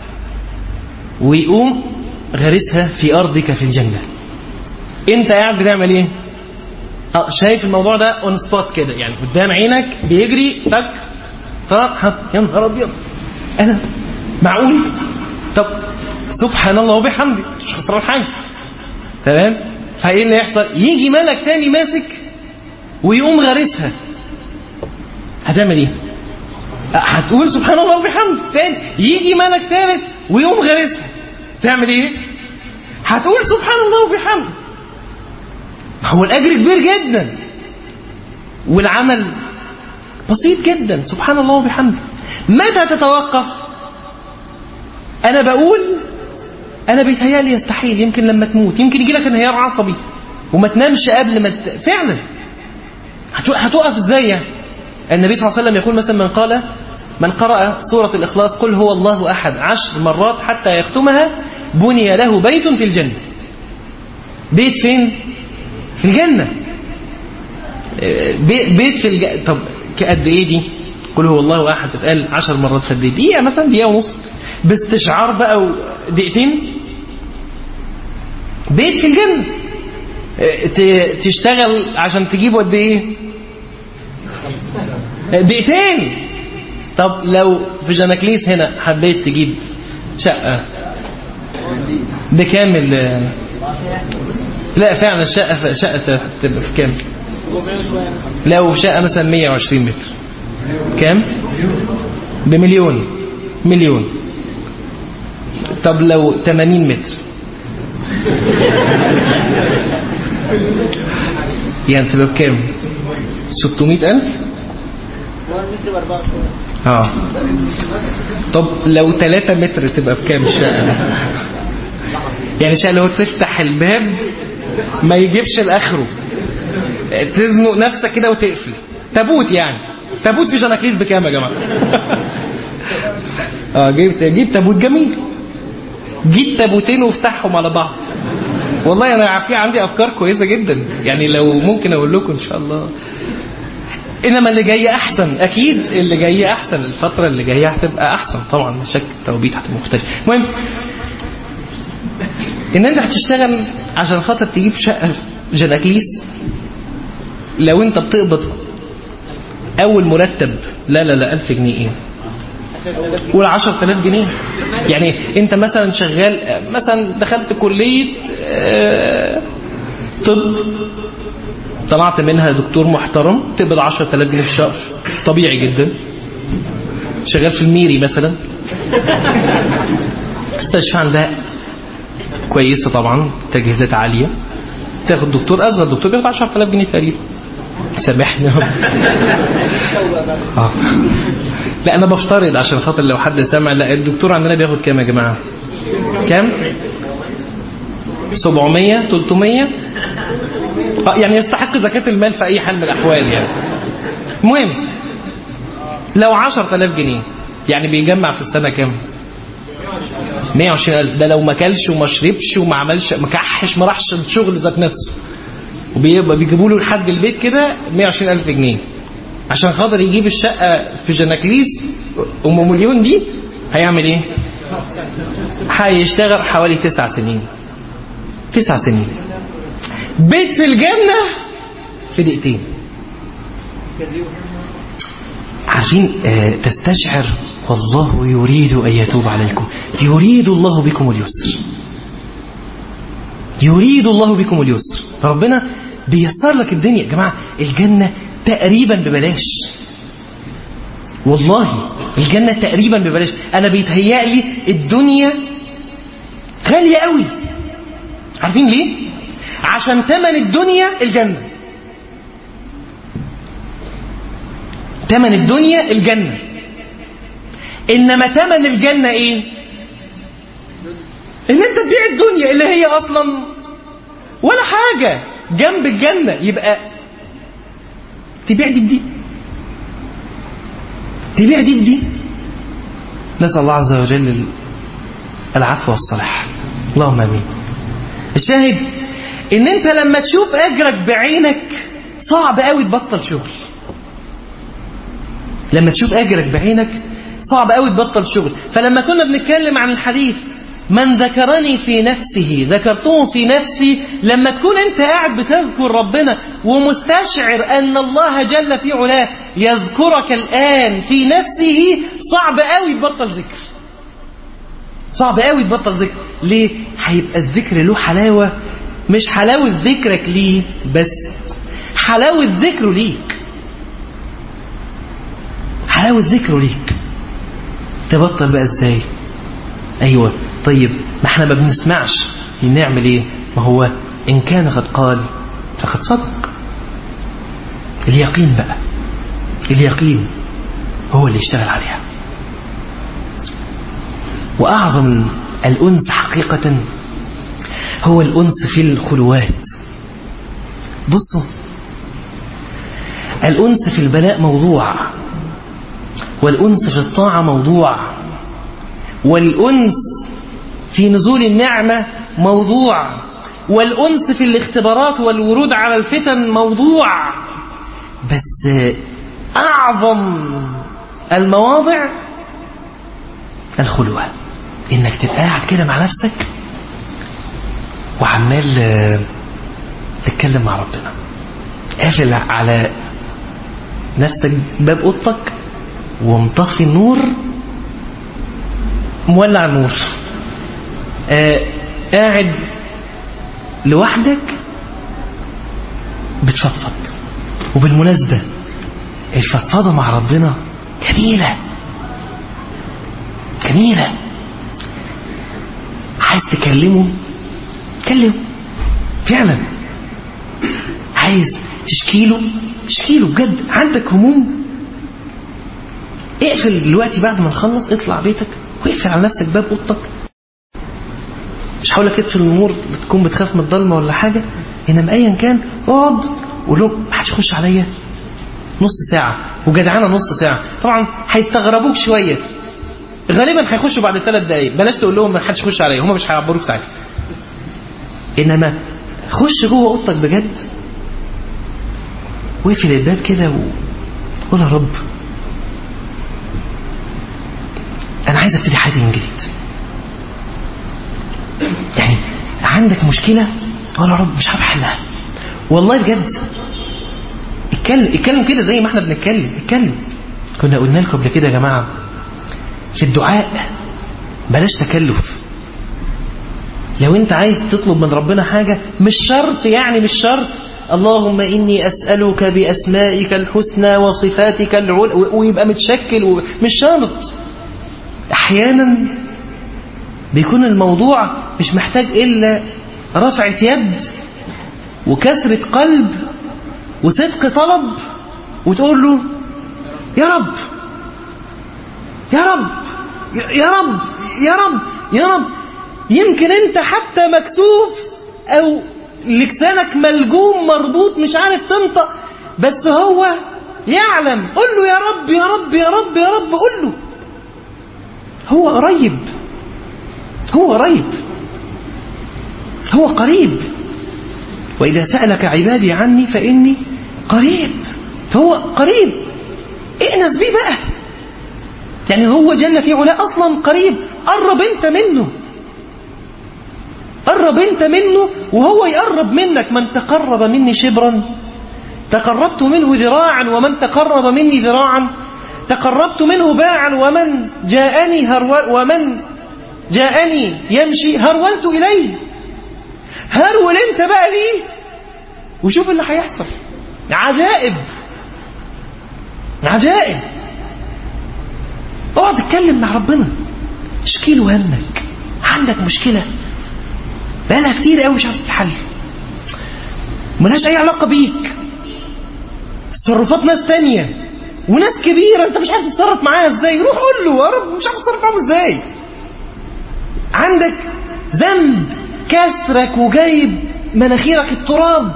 ويقوم غرسها في أرضك في الجنة. انت قاعد بتعمل ايه؟ اه شايف الموضوع ده اون سبوت كده، يعني قدام عينك بيجري تك طب حط يا نهار ابيض انا معقول؟ طب سبحان الله وبحمده مش خسران حاجه، تمام؟ فايه اللي يحصل؟ يجي ملك تاني ماسك ويقوم غارسها، هتعمل ايه؟ هتقول سبحان الله وبحمده. تاني يجي ملك ثالث ويقوم غارسها، تعمل ايه؟ هتقول سبحان الله وبحمده. هو الاجر كبير جدا والعمل بسيط جدا، سبحان الله وبحمده. متى تتوقف؟ انا بقول انا بيتهيألي يستحيل، يمكن لما تموت، يمكن يجي لك انهيار عصبي وما تنامش قبل ما ت... فعلا هتوقف ازاي يعني؟ النبي صلى الله عليه وسلم يقول مثلا من قال من قرأ سورة الإخلاص قل هو الله أحد عشر مرات حتى يختمها بني له بيت في الجنة. بيت فين؟ في الجنة. بيت في الجنة. طب قد ايه دي؟ قل هو الله أحد تتقال عشر مرات في الدقيقة، دقيقة مثلا، دقيقة ونص باستشعار بقى، دقيقتين. بيت في الجنة. تشتغل عشان تجيب قد ايه؟ دقيقتين. طب لو في جناكليس هنا حبيت تجيب شقة بكامل، لا فعلا الشقة شقة تبقى بكام؟ لو شقة مثلا مية وعشرين متر كام؟ بمليون. مليون. طب لو ثمانين متر يعني تبقى بكام؟ ستمائة ألف. اه طب لو ثلاثة متر تبقى بكام الشقة؟ يعني شقة لو تفتح الباب ما يجيبش لآخره، تزنق نفسك كده وتقفل. تابوت يعني، تابوت في جناكليس بكام يا جماعة؟ اه جبت جيب تابوت جميل، جيب تابوتين وافتحهم على بعض. والله انا في عندي افكار كويسة جدا يعني، لو ممكن اقول لكم ان شاء الله. انما اللي جاي احسن، اكيد اللي جاي احسن، الفترة اللي جايه هتبقى احسن طبعا، مش شك التوبيت هتبقى مختلف. المهم ان انت هتشتغل عشان خاطر تجيب شقة جناكليس. لو انت بتقبض اول مرتب لا لا لا ألف جنيه ايه، قول عشرة آلاف جنيه. يعني انت مثلا شغال، مثلا دخلت كلية طب طلعت منها دكتور محترم، تقبض عشرة آلاف جنيه في الشهر، طبيعي جدا. شغال في الميري مثلا، استشفى عندها كويسة طبعا، تجهيزات عالية، تاخد دكتور أصغر دكتور بياخد عشرة آلاف جنيه تقريبا. سامحني اه لا انا بفترض عشان خاطر لو حد سامع. لا الدكتور عندنا بياخد كام يا جماعة؟ كام؟ سبعمية ثلاثمية اه يعني يستحق زكاة المال في اي حال من الاحوال يعني. المهم لو عشرة آلاف جنيه يعني بيجمع في السنة كام؟ مية وعشرين ألف. ده لو ما كلش وما شربش وما عملش ما كحش ما راحش الشغل ذات نفسه، وبيبقى بيجيبوا له لحد البيت كده مية وعشرين ألف جنيه عشان خاطر يجيب الشقة في جناكليس أم مليون دي. هيعمل ايه؟ هيشتغل حوالي تسع سنين. تسع سنين بيت في الجنة في دقيقتين. عارفين آه تستشعر والله يريد أن يتوب عليكم، يريد الله بكم اليسر، يريد الله بكم اليسر. ربنا بيسر لك الدنيا يا جماعة. الجنة تقريبا ببلاش، والله الجنة تقريبا ببلاش. أنا بيتهيألي الدنيا غالية قوي. عارفين ليه؟ عشان ثمن الدنيا الجنة. تمن الدنيا الجنة، إنما تمن الجنة إيه؟ إن أنت تبيع الدنيا اللي هي أصلا ولا حاجة جنب الجنة، يبقى تبيع دي بدي، تبيع دي بدي. نسأل الله عز وجل العفو والصلاح، اللهم امين. الشاهد ان انت لما تشوف اجرك بعينك صعب قوي تبطل شغل. لما تشوف اجرك بعينك صعب قوي تبطل شغل. فلما كنا بنتكلم عن الحديث من ذكرني في نفسه ذكرته في نفسي، لما تكون انت قاعد بتذكر ربنا ومستشعر ان الله جل في علاه يذكرك الان في نفسه، صعب قوي تبطل ذكر، صعب قوي تبطل ذكر. ليه؟ هيبقى الذكر له حلاوة، مش حلاوة ذكرك ليه بس، حلاوة ذكره ليك، حلاوة ذكره ليك. تبطل بقى ازاي؟ ايوه طيب ما احنا ما بنسمعش، نعمل ايه؟ ما هو ان كان قد قال فقد صدق. اليقين بقى، اليقين هو اللي يشتغل عليها. وأعظم الأنس حقيقة هو الأنس في الخلوات. بصوا، الأنس في البلاء موضوع، والأنس في الطاعة موضوع، والأنس في نزول النعمة موضوع، والأنس في الاختبارات والورود على الفتن موضوع. بس أعظم المواضع الخلوة، إنك تبقى قاعد كده مع نفسك وعمال تتكلم مع ربنا، قافل على نفسك باب أوضتك ومطفي النور، مولع النور، آه قاعد لوحدك بتفضفض. وبالمناسبة الفضفضة مع ربنا جميلة جميلة. عايز تكلمه كلمه فعلا، عايز تشكيله تشكيله بجد. عندك هموم اقفل دلوقتي، بعد ما نخلص اطلع بيتك واقفل على نفسك باب اوضتك. مش هقول لك اطفي النور بتكون بتخاف من الضلمه ولا حاجه، انما ايا كان اقعد وقول لهم ما حدش يخش عليا نص ساعه، وجدعانه نص ساعه. طبعا هيستغربوك شويه، غالبا هيخشوا بعد ثلاث دقايق. بلاش تقول لهم ما حدش يخش عليا، هم مش هيعبروك ساعتها. انما خش جوه اوضتك بجد، واقفل الباب كده وقول يا رب انا عايز ابتدي حياتي من جديد. يعني عندك مشكله قول يا رب مش عارف احلها، والله بجد اتكلم اتكلم كده زي ما احنا بنتكلم. اتكلم. كنا قلنا لكم قبل كده يا جماعه في الدعاء بلاش تكلف. لو انت عايز تطلب من ربنا حاجة مش شرط، يعني مش شرط اللهم إني أسألك بأسمائك الحسنى وصفاتك العلى ويبقى متشكل، مش شرط. أحيانا بيكون الموضوع مش محتاج إلا رفعة يد وكسرة قلب وصدق طلب، وتقول له يا رب يا رب يا رب يا رب يا رب. يمكن انت حتى مكسوف او لسانك ملجوم مربوط مش عارف تنطق، بس هو يعلم. قل له يا رب يا رب يا رب يا رب، قل له. هو قريب، هو قريب، هو قريب. وإذا سألك عبادي عني فإني قريب. فهو قريب، ائنس بيه بقى. يعني هو جل في علاه أصلا قريب. قرب انت منه، قرب انت منه وهو يقرب منك. من تقرب مني شبرا تقربت منه ذراعا، ومن تقرب مني ذراعا تقربت منه باعا، ومن جاءني هرول ومن جاءني يمشي هرولت إليه. هرول انت بقى ليه وشوف اللي هيحصل. عجائب عجائب. اقعد اتكلم مع ربنا، اشكي له همك. عندك مشكلة بقالها كتير قوي مش عارف تتحل، ملهاش اي علاقة بيك، تصرفات ناس تانية، وناس كبيرة انت مش عارف تتصرف معاها ازاي، روح قول له يا رب مش عارف تتصرف معاهم ازاي. عندك ذنب كسرك وجايب مناخيرك التراب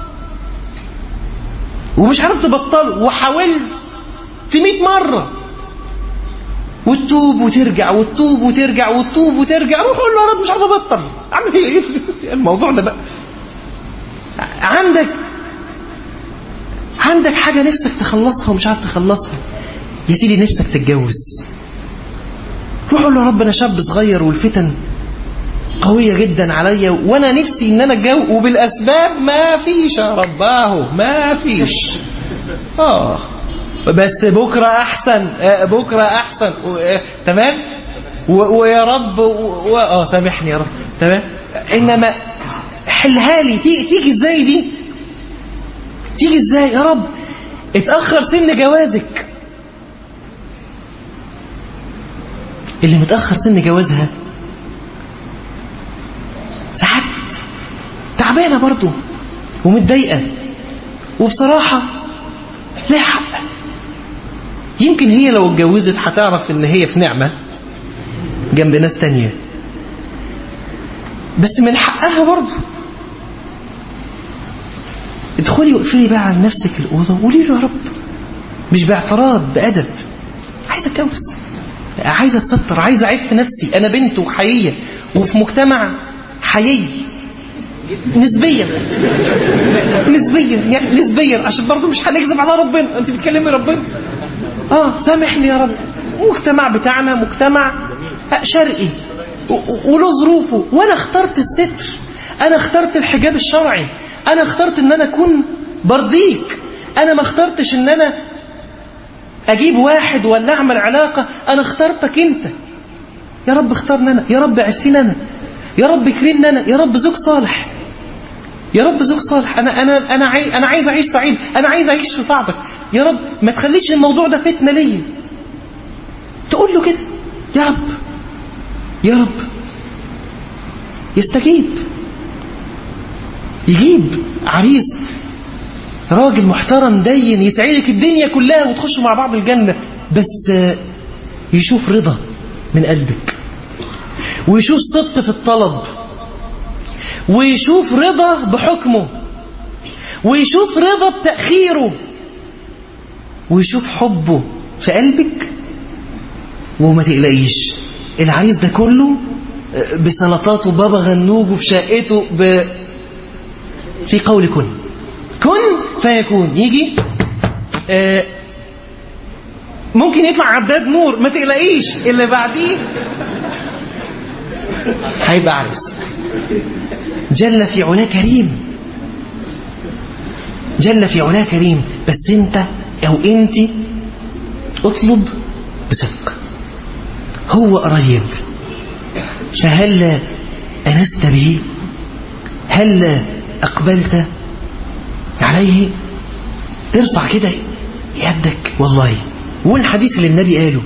ومش عارف تبطله، وحاولت مئة مرة وتتوب وترجع وتتوب وترجع وتتوب وترجع، روح قول له يا رب مش عارف ابطل، اعمل ايه الموضوع ده بقى. عندك عندك حاجة نفسك تخلصها ومش عارف تخلصها، يا سيدي نفسك تتجوز، روح قول له يا رب انا شاب صغير والفتن قوية جدا عليا وانا نفسي ان انا اتجوز وبالاسباب ما فيش يا رب، اهو ما فيش اه بس بكرة احسن، بكرة احسن تمام، ويا رب اه سامحني يا رب تمام. انما حلها لي، تيجي ازاي دي؟ تيجي ازاي يا رب؟ اتأخر سن جوازك، اللي متأخر سن جوازها ساعات تعبانة برضو ومتضايقة، وبصراحة لا حق. يمكن هي لو اتجوزت هتعرف ان هي في نعمة جنب ناس تانية، بس من حقها برضو. ادخلي وقفلي بقى على نفسك الأوضة وقولي له يا رب مش باعتراض، بأدب، عايزة اتجوز، عايزة اتستر، عايزة اعيش في نفسي، انا بنت وحيية وفي مجتمع حيي نسبيا نسبيا يعني نسبيا عشان برضو مش هنكذب على ربنا، انت بتكلمي ربنا اه سامحني يا رب. المجتمع بتاعنا مجتمع شرقي وله ظروفه، وانا اخترت الستر، انا اخترت الحجاب الشرعي، انا اخترت ان انا اكون برضيك، انا ما اخترتش ان انا اجيب واحد ولا اعمل علاقة، انا اخترتك انت يا رب، اختارنا انا يا رب، عفينا انا يا رب، اكرمنا انا يا رب، زوج صالح يا رب، زوج صالح، انا انا انا عايز انا عايز اعيش سعيد، انا عايز اعيش في طاعتك يا رب، ما تخليش الموضوع ده فتنة ليا. تقول له كده يا رب يا رب، يستجيب، يجيب عريس راجل محترم دين يسعدك الدنيا كلها وتخشوا مع بعض الجنة، بس يشوف رضا من قلبك، ويشوف صدق في الطلب، ويشوف رضا بحكمه، ويشوف رضا بتأخيره، ويشوف حبه في قلبك. وما تقلقيش العريس ده كله بسلطاته بابا غنوجه بشقته ب... في قول كن كن فيكون، يجي آه ممكن يطلع عداد نور، ما تقلقيش اللي بعديه هيبقى عريس جل في علاه كريم، جل في علاه كريم. بس انت او انت اطلب بصدق، هو قريب، فهل أنست به؟ هل أقبلت عليه؟ ارفع كده يدك والله، والحديث اللي النبي قاله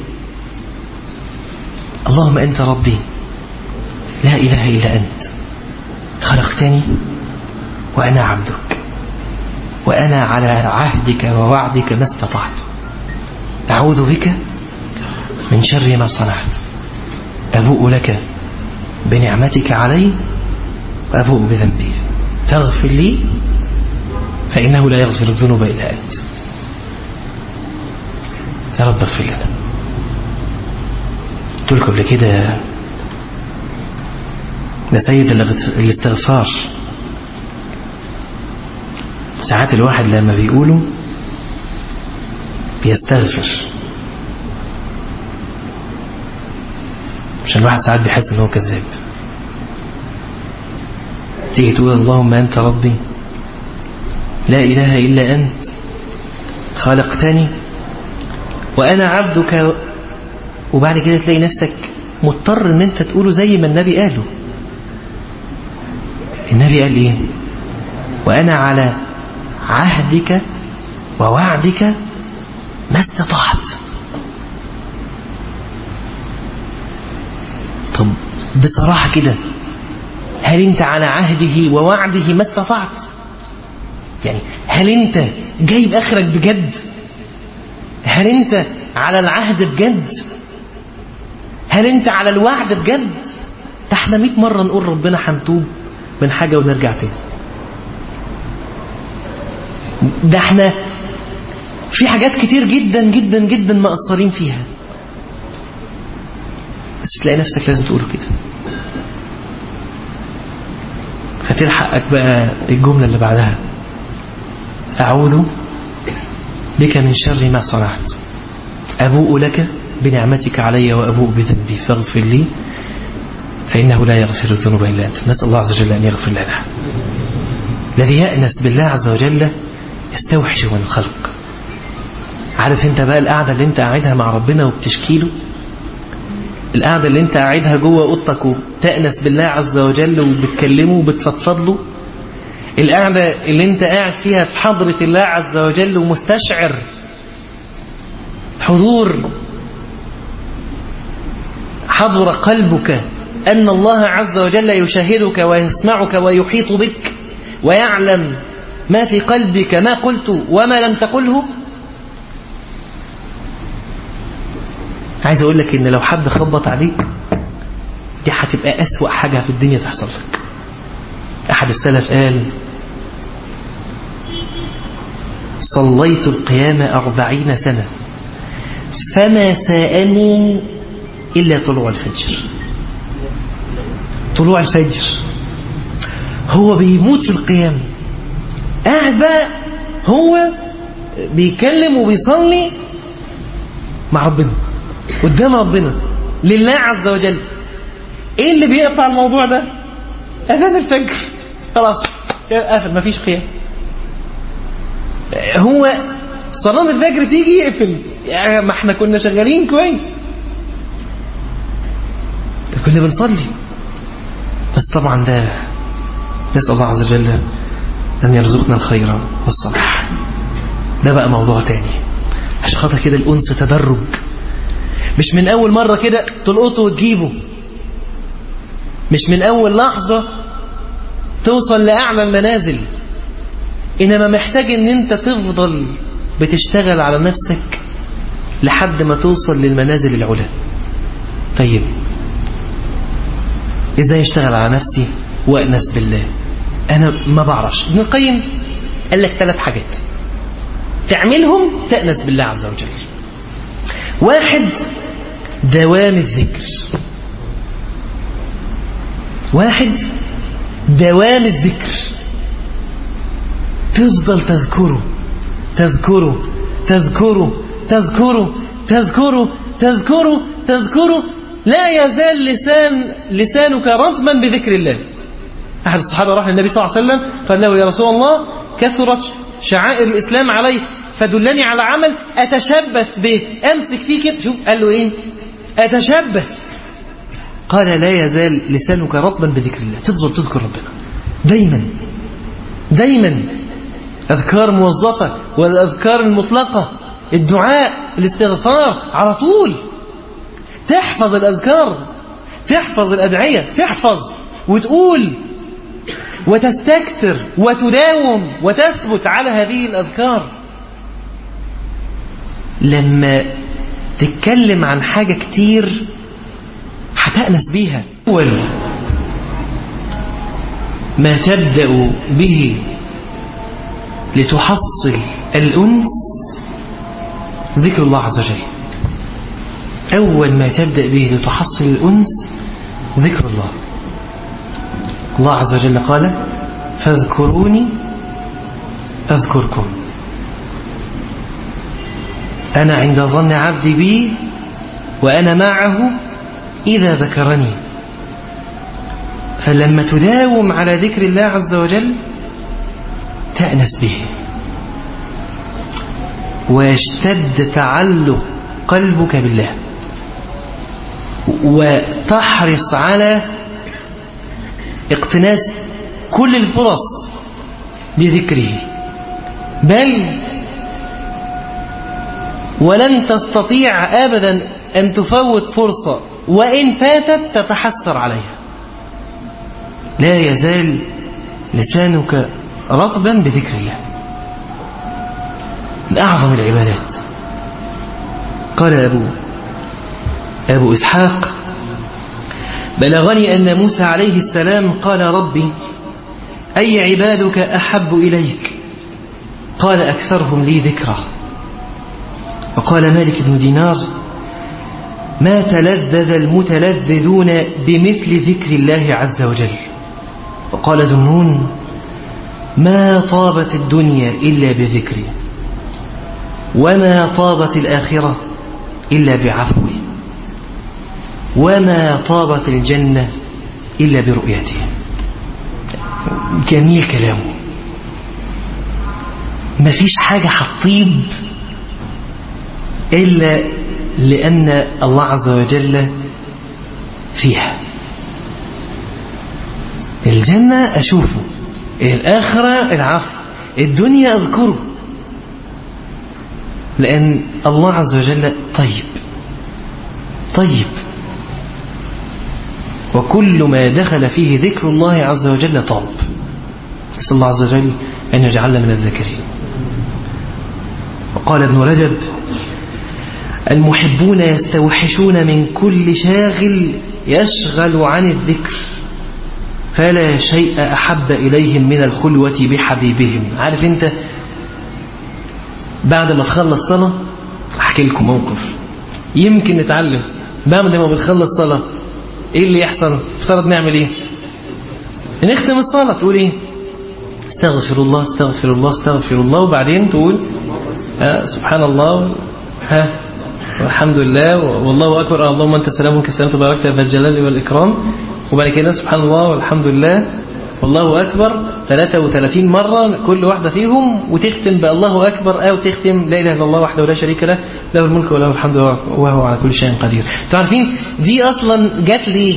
اللهم أنت ربي لا إله إلا أنت، خلقتني وأنا عبدك، وأنا على عهدك ووعدك ما استطعت، أعوذ بك من شر ما صنعت، أبوء لك بنعمتك علي وأبوء بذنبي، فاغفر لي فإنه لا يغفر الذنوب إلا أنت. يا رب اغفر لنا. قلت لكم قبل كده ده سيد الاستغفار، ساعات الواحد لما بيقوله بيستغفر، عشان الواحد ساعات بيحس ان هو كذاب. تيجي تقول اللهم أنت ربي لا إله إلا أنت، خلقتني وأنا عبدك، وبعد كده تلاقي نفسك مضطر ان انت تقوله زي ما النبي قاله. النبي قال ايه؟ وأنا على عهدك ووعدك ما استطعت. طب بصراحة كده، هل انت على عهده ووعده ما استطعت؟ يعني هل انت جايب اخرك بجد؟ هل أنت على العهد بجد؟ هل أنت على الوعد بجد؟ ده احنا مئة مرة نقول ربنا هنتوب من حاجة ونرجع تاني. ده احنا في حاجات كتير جدا جدا جدا مقصرين فيها، بس تلاقي نفسك لازم تقوله كده. فتلحقك بقى الجملة اللي بعدها: أعوذ بك من شر ما صنعت، أبوء لك بنعمتك علي وأبوء بذنبي فاغفر لي فإنه لا يغفر الذنوب إلا أنت. نسأل الله عز وجل أن يغفر لنا. الذي يأنس بالله عز وجل يستوحش من الخلق. عارف انت بقى القعدة اللي انت قاعدها مع ربنا وبتشكيله، القعدة اللي انت قاعدها جوه اوضتك وتأنس بالله عز وجل وبتكلمه وبتفضفض له، القعدة اللي انت قاعد فيها في حضرة الله عز وجل ومستشعر حضور حضر قلبك أن الله عز وجل يشاهدك ويسمعك ويحيط بك ويعلم ما في قلبك، ما قلت وما لم تقله. عايز أقول لك إن لو حد خبط عليك دي هتبقى أسوأ حاجة في الدنيا تحصل لك. أحد السلف قال: صليت القيام أربعين سنة فما ساءني إلا طلوع الفجر. طلوع الفجر هو بيموت في القيام، قاعد بقى هو بيكلم وبيصلي مع ربنا قدام ربنا لله عز وجل. ايه اللي بيقطع الموضوع ده؟ اذان الفجر، خلاص قافل، مفيش قيام. هو صلاة الفجر تيجي يقفل، يعني ما احنا كنا شغالين كويس، كنا بنصلي. بس طبعا ده نسأل الله عز وجل أن يرزقنا الخير والصلاح. ده بقى موضوع تاني. عشان خاطر كده الأنس تدرج، مش من أول مرة كده تلقطه وتجيبه، مش من أول لحظة توصل لأعلى المنازل، إنما محتاج أن أنت تفضل بتشتغل على نفسك لحد ما توصل للمنازل العلى. طيب إزاي اشتغل على نفسي وأنس بالله؟ أنا ما بعرفش. ابن القيم قال لك ثلاث حاجات تعملهم تأنس بالله عز وجل. واحد، دوام الذكر. واحد دوام الذكر، تفضل تذكره تذكره تذكره تذكره تذكره تذكره تذكره لا يزال لسان لسانك رطبا بذكر الله. أحد الصحابة راح للنبي صلى الله عليه وسلم قال له: يا رسول الله كثرت شعائر الإسلام علي فدلني على عمل أتشبث به، أمسك فيه كده. شوف قال له إيه؟ أتشبث. قال: لا يزال لسانك رطبا بذكر الله، تفضل تذكر ربنا دايما دايما. أذكار موظفة والأذكار المطلقة، الدعاء، الاستغفار على طول. تحفظ الأذكار، تحفظ الأدعية، تحفظ وتقول وتستكثر وتداوم وتثبت على هذه الأذكار. لما تتكلم عن حاجة كتير هتأنس بيها. أول ما تبدأ به لتحصل الأنس ذكر الله عز وجل. أول ما تبدأ به لتحصل الأنس ذكر الله. الله عز وجل قال: فاذكروني أذكركم، أنا عند ظن عبدي بي وأنا معه إذا ذكرني. فلما تداوم على ذكر الله عز وجل تأنس به، ويشتد تعلق قلبك بالله، وتحرص على اقتناس كل الفرص بذكره، بل ولن تستطيع أبدا أن تفوت فرصة، وإن فاتت تتحسر عليها. لا يزال لسانك رطبا بذكر الله. من أعظم العبادات قال أبو أبو إسحاق بلغني أن موسى عليه السلام قال ربي أي عبادك أحب إليك؟ قال أكثرهم لي ذكرى. وقال مالك بن دينار ما تلذذ المتلذذون بمثل ذكر الله عز وجل. وقال ذنون ما طابت الدنيا إلا بذكري وما طابت الآخرة إلا بعفوه وما طابت الجنة إلا برؤيته. جميل كلامه. ما فيش حاجة هتطيب إلا لأن الله عز وجل فيها. الجنة أشوفه، الآخرة العفو، الدنيا أذكره، لأن الله عز وجل طيب طيب، وكل ما دخل فيه ذكر الله عز وجل طاب. نسأل الله عز وجل أن يجعلنا من الذاكرين. وقال ابن رجب المحبون يستوحشون من كل شاغل يشغل عن الذكر فلا شيء أحب إليهم من الخلوة بحبيبهم. عارف انت بعد ما تخلص صلاة، أحكي لكم موقف يمكن نتعلم. بعد ما بتخلص صلاة ايه اللي يحصل؟ افترض نعمل ايه؟ نختم الصلاة. تقول ايه؟ استغفر الله استغفر الله استغفر الله، وبعدين تقول ها سبحان الله ها والحمد لله والله أكبر اللهم أنت السلام وأنت السلام تبارك يا ذا الجلال والإكرام، وبعد كده سبحان الله والحمد لله والله أكبر ثلاثة وثلاثين مرة كل واحدة فيهم، وتختم بالله أكبر أو تختم لا إله إلا الله وحده لا شريك له له الملك وله الحمد وهو على كل شيء قدير. تعرفين دي أصلا جات لي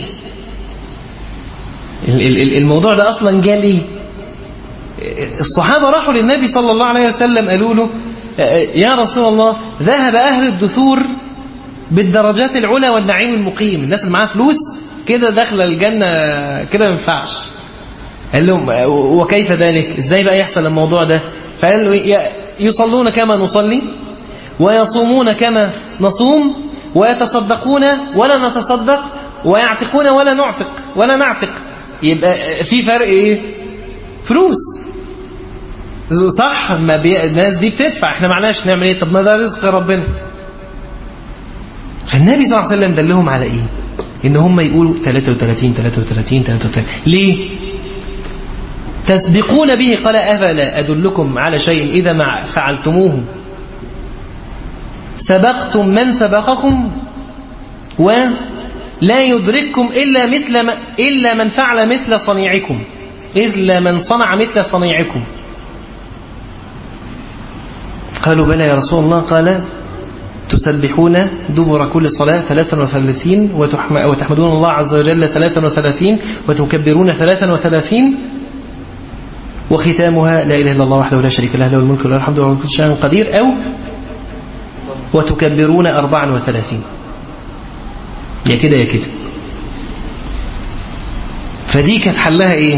الموضوع ده أصلا جاء لي. الصحابة راحوا للنبي صلى الله عليه وسلم قالوا له يا رسول الله ذهب أهل الدثور بالدرجات العلى والنعيم المقيم، الناس اللي معاها فلوس كده داخله الجنة كده ما ينفعش. قال لهم وكيف ذلك؟ ازاي بقى يحصل الموضوع ده؟ فقال له يصلون كما نصلي ويصومون كما نصوم ويتصدقون ولا نتصدق ويعتقون ولا نعتق ولا نعتق. يبقى في فرق ايه؟ فلوس صح. ما بي... الناس دي بتدفع، احنا معناش نعمل ايه؟ طب ما ده رزق ربنا. فالنبي صلى الله عليه وسلم دلهم على ايه؟ ان هم يقولوا ثلاثة وثلاثين ثلاثة وثلاثين ثلاثة وثلاثين. ليه؟ تسبقون به. قال أفلا أدلكم على شيء إذا ما فعلتموه سبقتم من سبقكم ولا يدرككم إلا مثل ما إلا من فعل مثل صنيعكم إلا من صنع مثل صنيعكم. قالوا بلى يا رسول الله. قال تسبحون دبر كل صلاة ثلاثا وثلاثين وتحمدون الله عز وجل ثلاثا وثلاثين وتكبرون ثلاثا وثلاثين وختامها لا إله إلا الله وحده لا شريك له له الملك وله الحمد وهو على كل شيء قدير، أو وتكبرون أربعا وثلاثين. يا كده يا كده. فدي كانت حلها إيه؟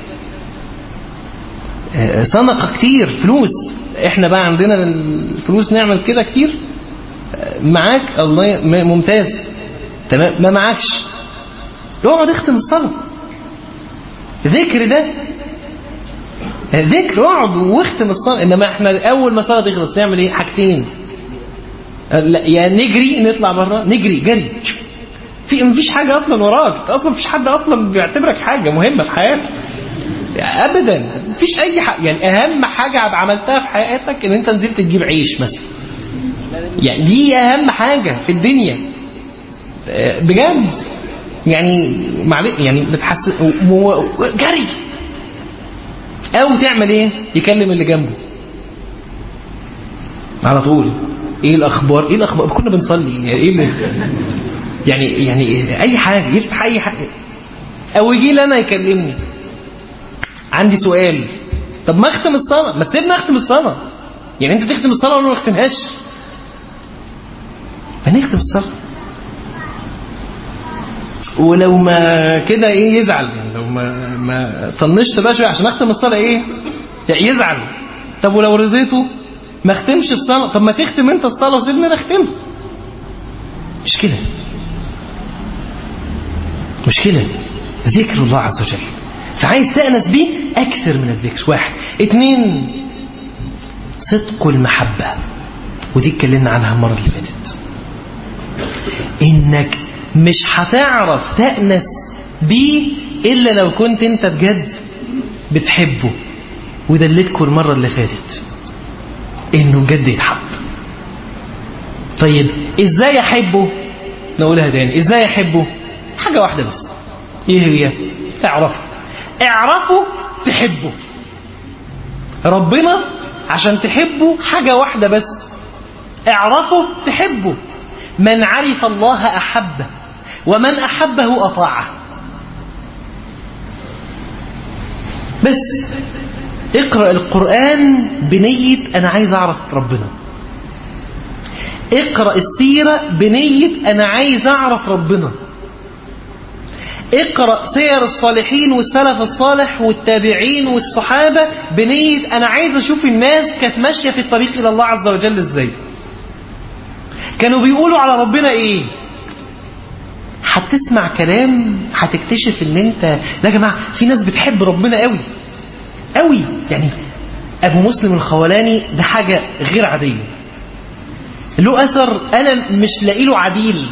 صنقة كتير فلوس. إحنا بقى عندنا الفلوس نعمل كده كتير. معاك الله ممتاز تمام، ما معاكش اقعد اختم الصلاة. ذكر ده ذكر، اقعد واختم الصلاة. انما احنا اول ما الصلاة تخلص نعمل ايه؟ حاجتين، يا نجري نطلع بره نجري جري، في مفيش حاجة اصلا وراك، اصلا مفيش حد اصلا بيعتبرك حاجة مهمة في حياتك ابدا. مفيش اي حاجة. يعني اهم حاجة عملتها في حياتك ان انت نزلت تجيب عيش مثلا، يعني دي اهم حاجة في الدنيا بجد. يعني يعني بتحس جري، او تعمل ايه؟ يكلم اللي جنبه على طول. ايه الاخبار؟ ايه الاخبار؟ كنا بنصلي يعني ايه اللي يعني يعني اي حاجة، يفتح اي حاجة، او يجي لي انا يكلمني عندي سؤال. طب ما اختم الصلاة، ما تسيبني اختم الصلاة. يعني انت تختم الصلاة ولا ما اختمهاش؟ هنختم الصلاة. ولو ما كده ايه يزعل، يعني لو ما ما طنشت بقى شويه عشان اختم الصلاه ايه يعني يزعل. طب ولو رضيته ما اختمش الصلاه، طب ما تختم انت الصلاه وسيبني انا اختمها. مشكلة مشكلة ذكر الله عز وجل. فعايز تأنس بيه أكثر من الذكر. واحد. اتنين، صدق المحبة، ودي اتكلمنا عنها المرة اللي فاتت. إنك مش هتعرف تأنس بيه إلا لو كنت أنت بجد بتحبه. ودلتكم المرة اللي فاتت إنه بجد يتحب. طيب إزاي أحبه؟ نقولها تاني. إزاي أحبه؟ حاجة واحدة بس. إيه هي؟ اعرفه. اعرفه تحبه. ربنا عشان تحبه حاجة واحدة بس، اعرفه تحبه. من عرف الله أحبه، ومن أحبه أطاعه. بس اقرأ القرآن بنية أنا عايز أعرف ربنا. اقرأ السيرة بنية أنا عايز أعرف ربنا. اقرأ سير الصالحين والسلف الصالح والتابعين والصحابة بنية أنا عايز أشوف الناس كانت ماشية في الطريق إلى الله عز وجل إزاي، كانوا بيقولوا على ربنا إيه. هتسمع كلام هتكتشف ان انت لا يا جماعة في ناس بتحب ربنا قوي قوي. يعني ابو مسلم الخولاني ده حاجة غير عادية، له اثر انا مش لاقي له عديل،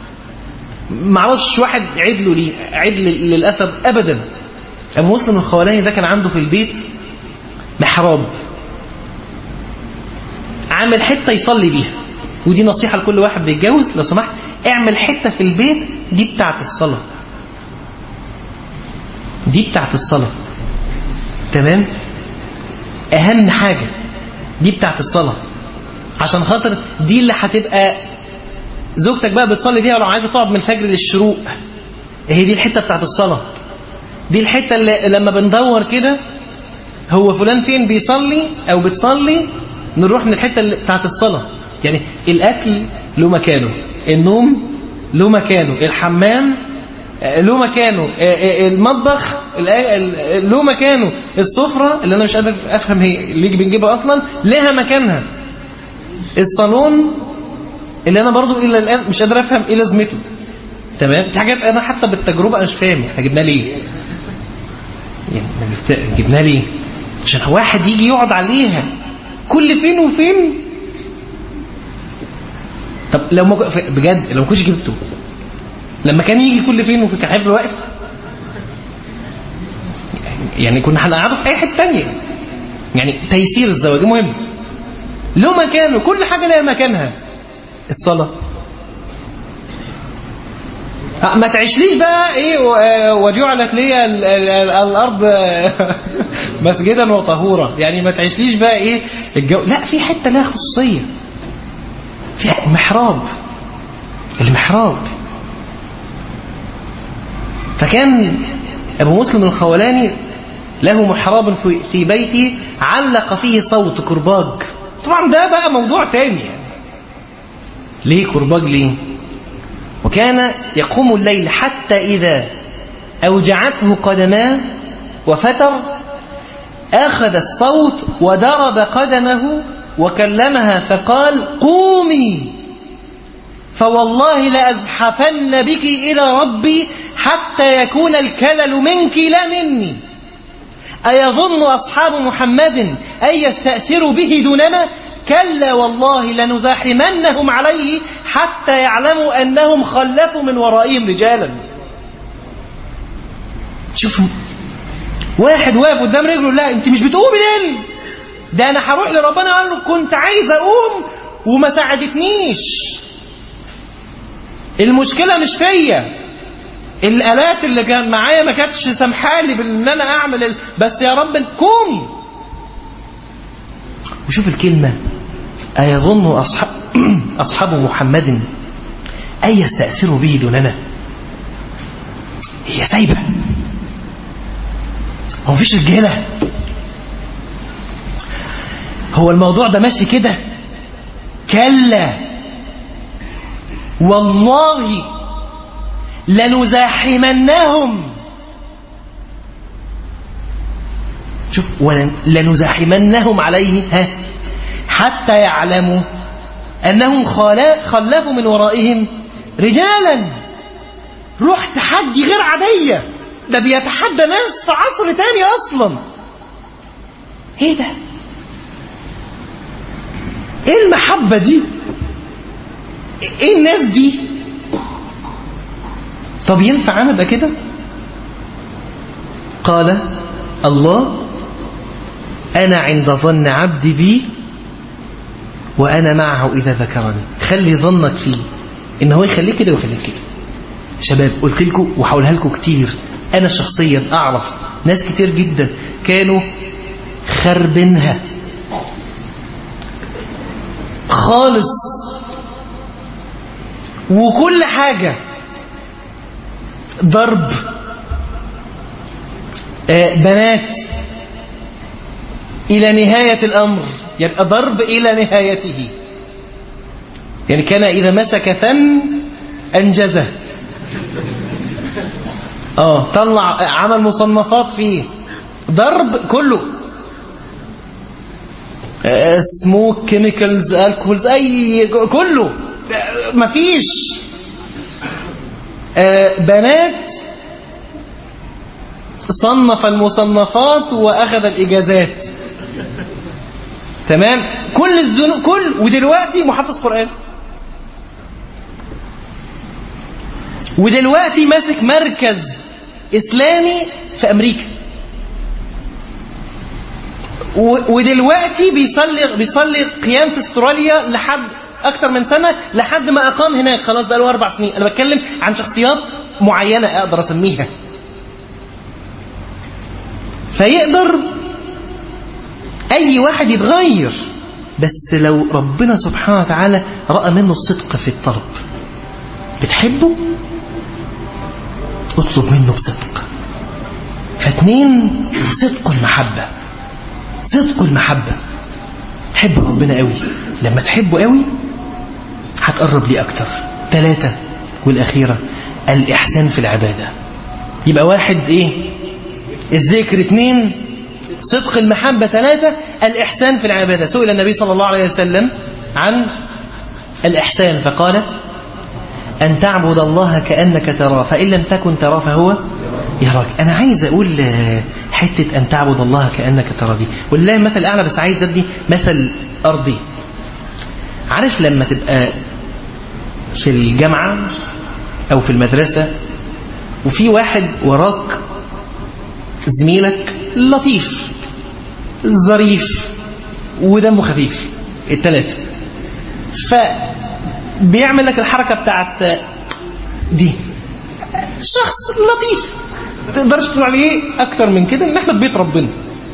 معرفش واحد عدله ليه عدل للاثر ابدا. ابو مسلم الخولاني ده كان عنده في البيت محراب، عامل حتة يصلي بيها. ودي نصيحة لكل واحد بيتجوز، لو سمحت اعمل حتة في البيت دي بتاعت الصلاة، دي بتاعت الصلاة. تمام؟ اهم حاجة دي بتاعت الصلاة، عشان خاطر دي اللي هتبقى زوجتك بقى بتصلي بيها ولو عايزة تقعد من الفجر للشروق. هي دي الحتة بتاعت الصلاة. دي الحتة اللي لما بندور كده هو فلان فين بيصلي او بتصلي، نروح من الحتة اللي بتاعت الصلاة. يعني الاكل له مكانه، النوم له مكانه، الحمام له مكانه، المطبخ له مكانه، السفرة اللي انا مش قادر افهم هي اللي بنجيبها اصلا لها مكانها، الصالون اللي انا برضو الى الان مش قادر افهم ايه لازمته. تمام؟ في حاجات انا حتى بالتجربة انا مش فاهم احنا جبناه ليه، يعني جبناه ليه عشان واحد يجي يقعد عليها كل فين وفين. طب لو ما بجد لو ما كنتش جبته لما كان يجي كل فين وفين كان هيفضل واقف؟ يعني كنا هنقعده في اي حته ثانيه. يعني تيسير الزواج مهم، له مكانه، كل حاجه لها مكانها. الصلاه ما تعيشليش بقى ايه وجعلت لي الارض مسجدا وطهورا، يعني ما تعيشليش بقى ايه الجو. لا، في حته لها خصوصيه، في محراب، المحراب. فكان أبو مسلم الخولاني له محراب في بيته علق فيه صوت كرباج. طبعا ده بقى موضوع تاني يعني. ليه كرباج؟ ليه؟ وكان يقوم الليل حتى إذا أوجعته قدماه وفتر أخذ الصوت وضرب قدمه وكلمها فقال قومي فوالله لأزحفن بك إلى ربي حتى يكون الكلل منك لا مني. أيظن أصحاب محمد أن يستأثروا به دوننا؟ كلا والله لنزاحمنهم عليه حتى يعلموا أنهم خلفوا من ورائهم رجالا. شوفوا واحد واقف قدام رجله، لا انت مش بتقومي ليه؟ ده انا هروح لربنا اقول له كنت عايز اقوم وما ساعدتنيش. المشكله مش فيا، الالات اللي كان معايا ما كانتش سامحالي بان انا اعمل ال... بس يا رب قومي. وشوف الكلمه ايظن اصحاب اصحاب محمد ان يستأثروا به دوننا. هي سايبه، هو مفيش رجاله؟ هو الموضوع ده ماشي كده؟ كلا والله لنزاحمنهم. شوف لنزاحمنهم عليه ها حتى يعلموا أنهم خلفوا من ورائهم رجالا. روح تحدي غير عادية، ده بيتحدى ناس في عصر تاني أصلا. ايه ده؟ ايه المحبة دي؟ ايه الناس دي؟ طب ينفع انا ابقى كده؟ قال الله انا عند ظن عبدي بي وانا معه اذا ذكرني. خلي ظنك فيه ان هو يخليك كده ويخليك كده. شباب قلت لكم وحاولها لكم كتير، انا شخصيا اعرف ناس كتير جدا كانوا خربينها خالص وكل حاجة ضرب، آه بنات إلى نهاية الأمر، يبقى ضرب إلى نهايته. يعني كان إذا مسك فن أنجزه. آه طلع عمل مصنفات فيه ضرب كله، سموك كيميكالز الكولز اي كله مفيش. بنات صنف المصنفات واخذ الاجازات، تمام. كل الذنوب كل، ودلوقتي محافظ قرآن، ودلوقتي ماسك مركز اسلامي في امريكا، ودلوقتي بيصلي بيصلي قيام في استراليا لحد اكتر من سنه، لحد ما اقام هناك خلاص بقى له اربع سنين. انا بتكلم عن شخصيات معينه اقدر اسميها. فيقدر اي واحد يتغير، بس لو ربنا سبحانه وتعالى راى منه الصدق في الطلب. بتحبه اطلب منه بصدق. فاتنين، صدق المحبه. صدق المحبة، حب ربنا قوي، لما تحبه قوي هتقرب ليه أكتر. ثلاثة والأخيرة، الإحسان في العبادة. يبقى واحد إيه؟ الذكر. اثنين، صدق المحبة. ثلاثة، الإحسان في العبادة. سئل النبي صلى الله عليه وسلم عن الإحسان فقال أن تعبد الله كأنك تراه فإن لم تكن تراه فهو يراك. أنا عايز أقول حتة أن تعبد الله كأنك تراه دي، والله مثل أعلى، بس عايز أدي مثل أرضي. عارف لما تبقى في الجامعة أو في المدرسة وفي واحد وراك زميلك لطيف ظريف ودمه خفيف، الثلاثة، فبيعمل لك الحركة بتاعت دي، شخص لطيف تقدرش تقول عليه اكتر من كده ان احنا في بيت ربنا.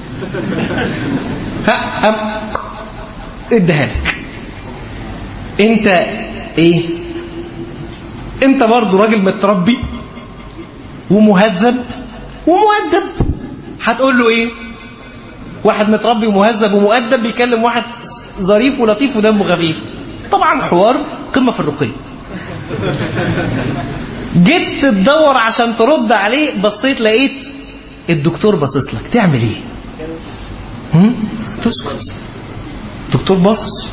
ها ام اديها لك انت ايه؟ انت برضو راجل متربي ومهذب ومؤدب، هتقول له ايه؟ واحد متربي ومهذب ومؤدب بيكلم واحد ظريف ولطيف ودمه خفيف، طبعا حوار قمة في الرقي. جيت تدور عشان ترد عليه، بصيت لقيت الدكتور باصص لك، تعمل ايه؟ هم؟ تسكت. الدكتور باصص،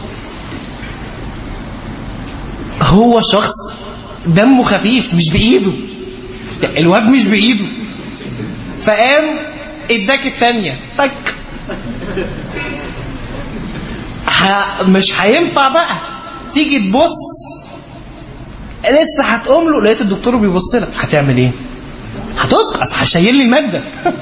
هو شخص دمه خفيف مش بايده، الواد مش بايده، فقام اداك الثانيه تك. مش هينفع بقى تيجي تبص، لسه هتقوم له لقيت الدكتور بيبص لك، هتعمل ايه؟ هتسقط، هشيل لي الماده.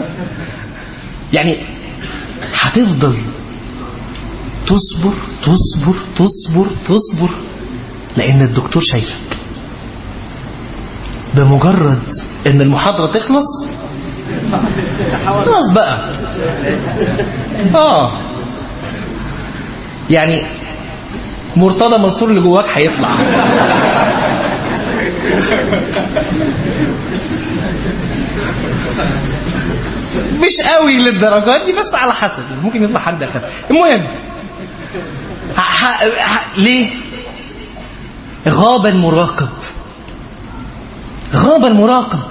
يعني هتفضل تصبر تصبر تصبر تصبر لان الدكتور شايفك. بمجرد ان المحاضره تخلص خلاص بقى، اه يعني مرتضى منصور اللي جواك هيطلع. مش قوي للدرجات دي، بس على حسب، ممكن يطلع حد اخف. المهم ح... ح... ح... ليه غاب المراقب؟ غاب المراقب.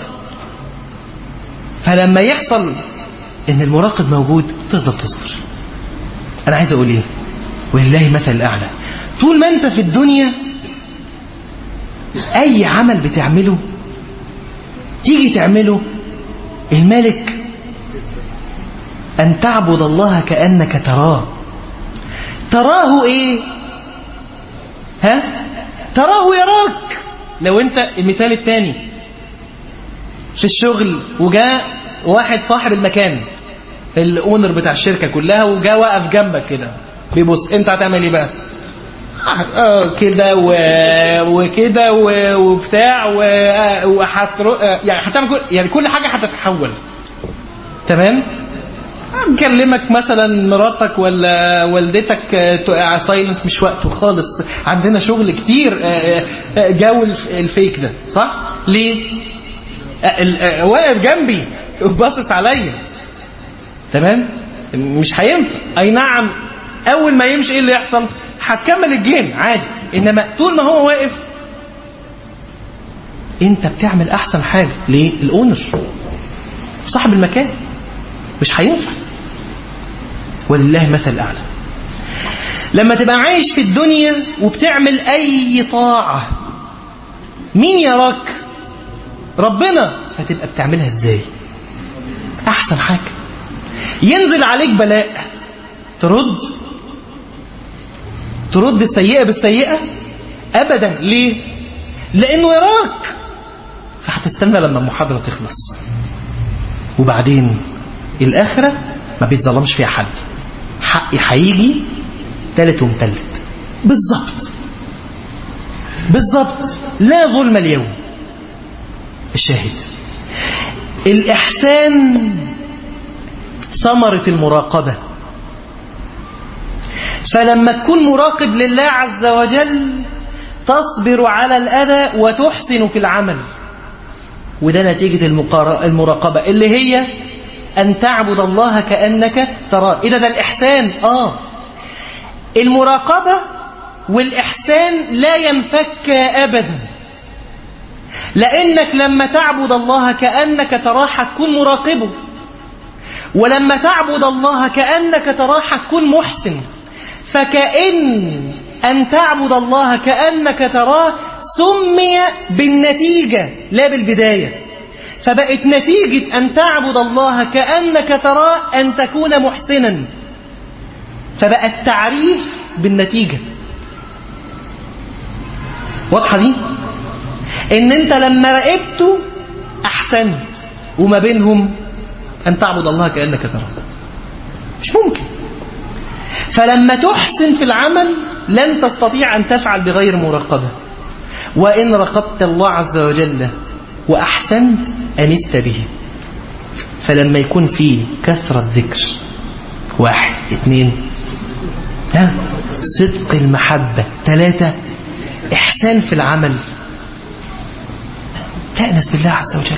فلما يحصل ان المراقب موجود تفضل تصبر. انا عايز اقول ايه؟ ولله مثل الاعلى. طول ما انت في الدنيا أي عمل بتعمله تيجي تعمله الملك أن تعبد الله كأنك تراه. تراه إيه؟ ها؟ تراه يراك. لو أنت المثال الثاني في الشغل وجاء واحد صاحب المكان الأونر بتاع الشركة كلها وجاء وقف جنبك كده بيبص، أنت هتعمل إيه بقى؟ آه كده وكده وبتاع وهترو يعني هتعمل كل يعني كل حاجة هتتحول. تمام؟ نكلمك مثلا مراتك ولا والدتك تقع سايلنت، مش وقته خالص، عندنا شغل كتير. جو الفيك ده صح؟ ليه؟ واقف جنبي وباصص عليا. تمام؟ مش هينفع. اي نعم اول ما يمشي ايه اللي يحصل؟ هتكمل الجيم عادي، انما طول ما هو واقف انت بتعمل احسن حاجه. ليه؟ الاونر صاحب المكان، مش هينفع. ولله مثل الاعلى. لما تبقى عايش في الدنيا وبتعمل اي طاعه مين يراك؟ ربنا. فتبقى بتعملها ازاي؟ احسن حاجه. ينزل عليك بلاء ترد ترد السيئه بالسيئه؟ ابدا. ليه؟ لانه يراك. فهتستنى لما المحاضره تخلص، وبعدين الاخره ما بيتظلمش فيها حد. حقي هيجي تالت ومتلت بالظبط بالظبط. لا ظلم اليوم. الشاهد الإحسان ثمرة المراقبة. فلما تكون مراقب لله عز وجل تصبر على الأذى وتحسن في العمل، وده نتيجة المراقبة اللي هي أن تعبد الله كأنك تراه. إذا ده الإحسان. آه المراقبة والإحسان لا ينفك أبدا، لأنك لما تعبد الله كأنك تراه هتكون مراقبه، ولما تعبد الله كأنك تراه هتكون محسن. فكأن أن تعبد الله كأنك تراه سمي بالنتيجة لا بالبداية. فبقت نتيجة أن تعبد الله كأنك تراه أن تكون محسنا، فبقى التعريف بالنتيجة. واضحة دي؟ ان انت لما راقبته احسنت، وما بينهم ان تعبد الله كأنك تراه. مش ممكن. فلما تحسن في العمل لن تستطيع ان تفعل بغير مراقبة. وان راقبت الله عز وجل واحسنت انست به. فلما يكون في كثرة ذكر، واحد اثنين، ها صدق المحبة، ثلاثة احسان في العمل، تأنس بالله عز وجل،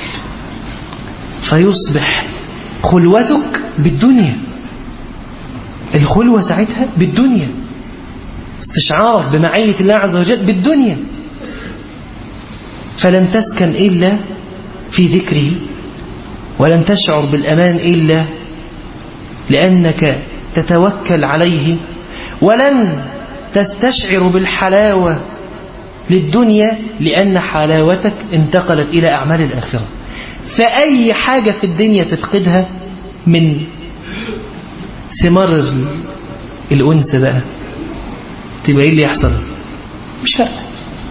فيصبح خلوتك بالدنيا. الخلوة ساعتها بالدنيا، استشعارك بمعية الله عز وجل بالدنيا. فلن تسكن إلا في ذكره، ولن تشعر بالأمان إلا لأنك تتوكل عليه، ولن تستشعر بالحلاوة للدنيا لأن حلاوتك انتقلت إلى أعمال الآخرة. فأي حاجة في الدنيا تفقدها من ثمار الأنس بقى تبقى إيه اللي يحصل؟ مش فارقة.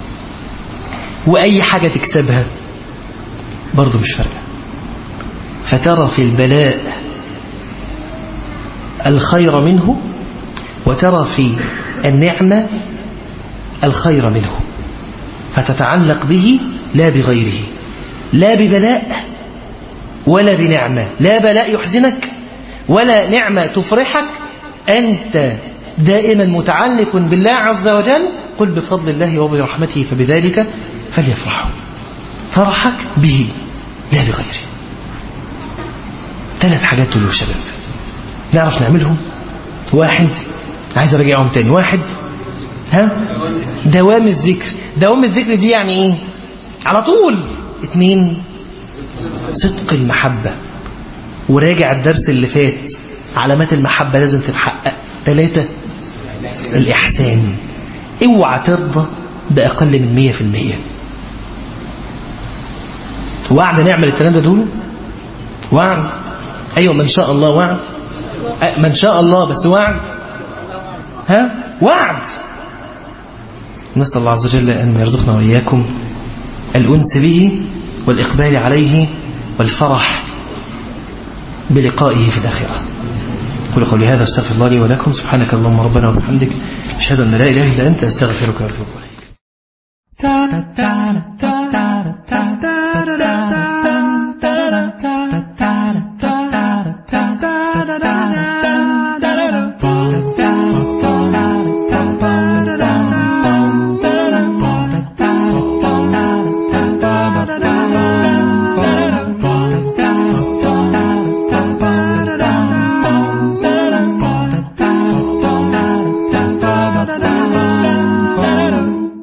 وأي حاجة تكسبها برضو مش فارقة. فترى في البلاء الخير منه، وترى في النعمة الخير منه، فتتعلق به لا بغيره. لا ببلاء ولا بنعمة. لا بلاء يحزنك ولا نعمة تفرحك. أنت دائما متعلق بالله عز وجل. قل بفضل الله وبرحمته فبذلك فليفرحوا. فرحك به لا بغيره. ثلاث حاجات دول يا شباب نعرف نعملهم. واحد، عايز ارجعهم تاني. واحد، ها دوام الذكر. دوام الذكر دي يعني ايه؟ على طول. اثنين، صدق المحبة، وراجع الدرس اللي فات علامات المحبة لازم تتحقق. ثلاثة، الإحسان. اوعى ترضى بأقل من مية في المية. وعد نعمل الكلام ده دول وعد. أيوة ما إن شاء الله وعد، ما إن شاء الله بس وعد، ها وعد. نسأل الله عز وجل أن يرزقنا وإياكم الأنس به والإقبال عليه والفرح بلقائه في الآخرة. قل قولي هذا استغفر الله لي ولكم. سبحانك اللهم ربنا وبحمدك أشهد أن لا إله إلا أنت أستغفرك وأتوب إليك.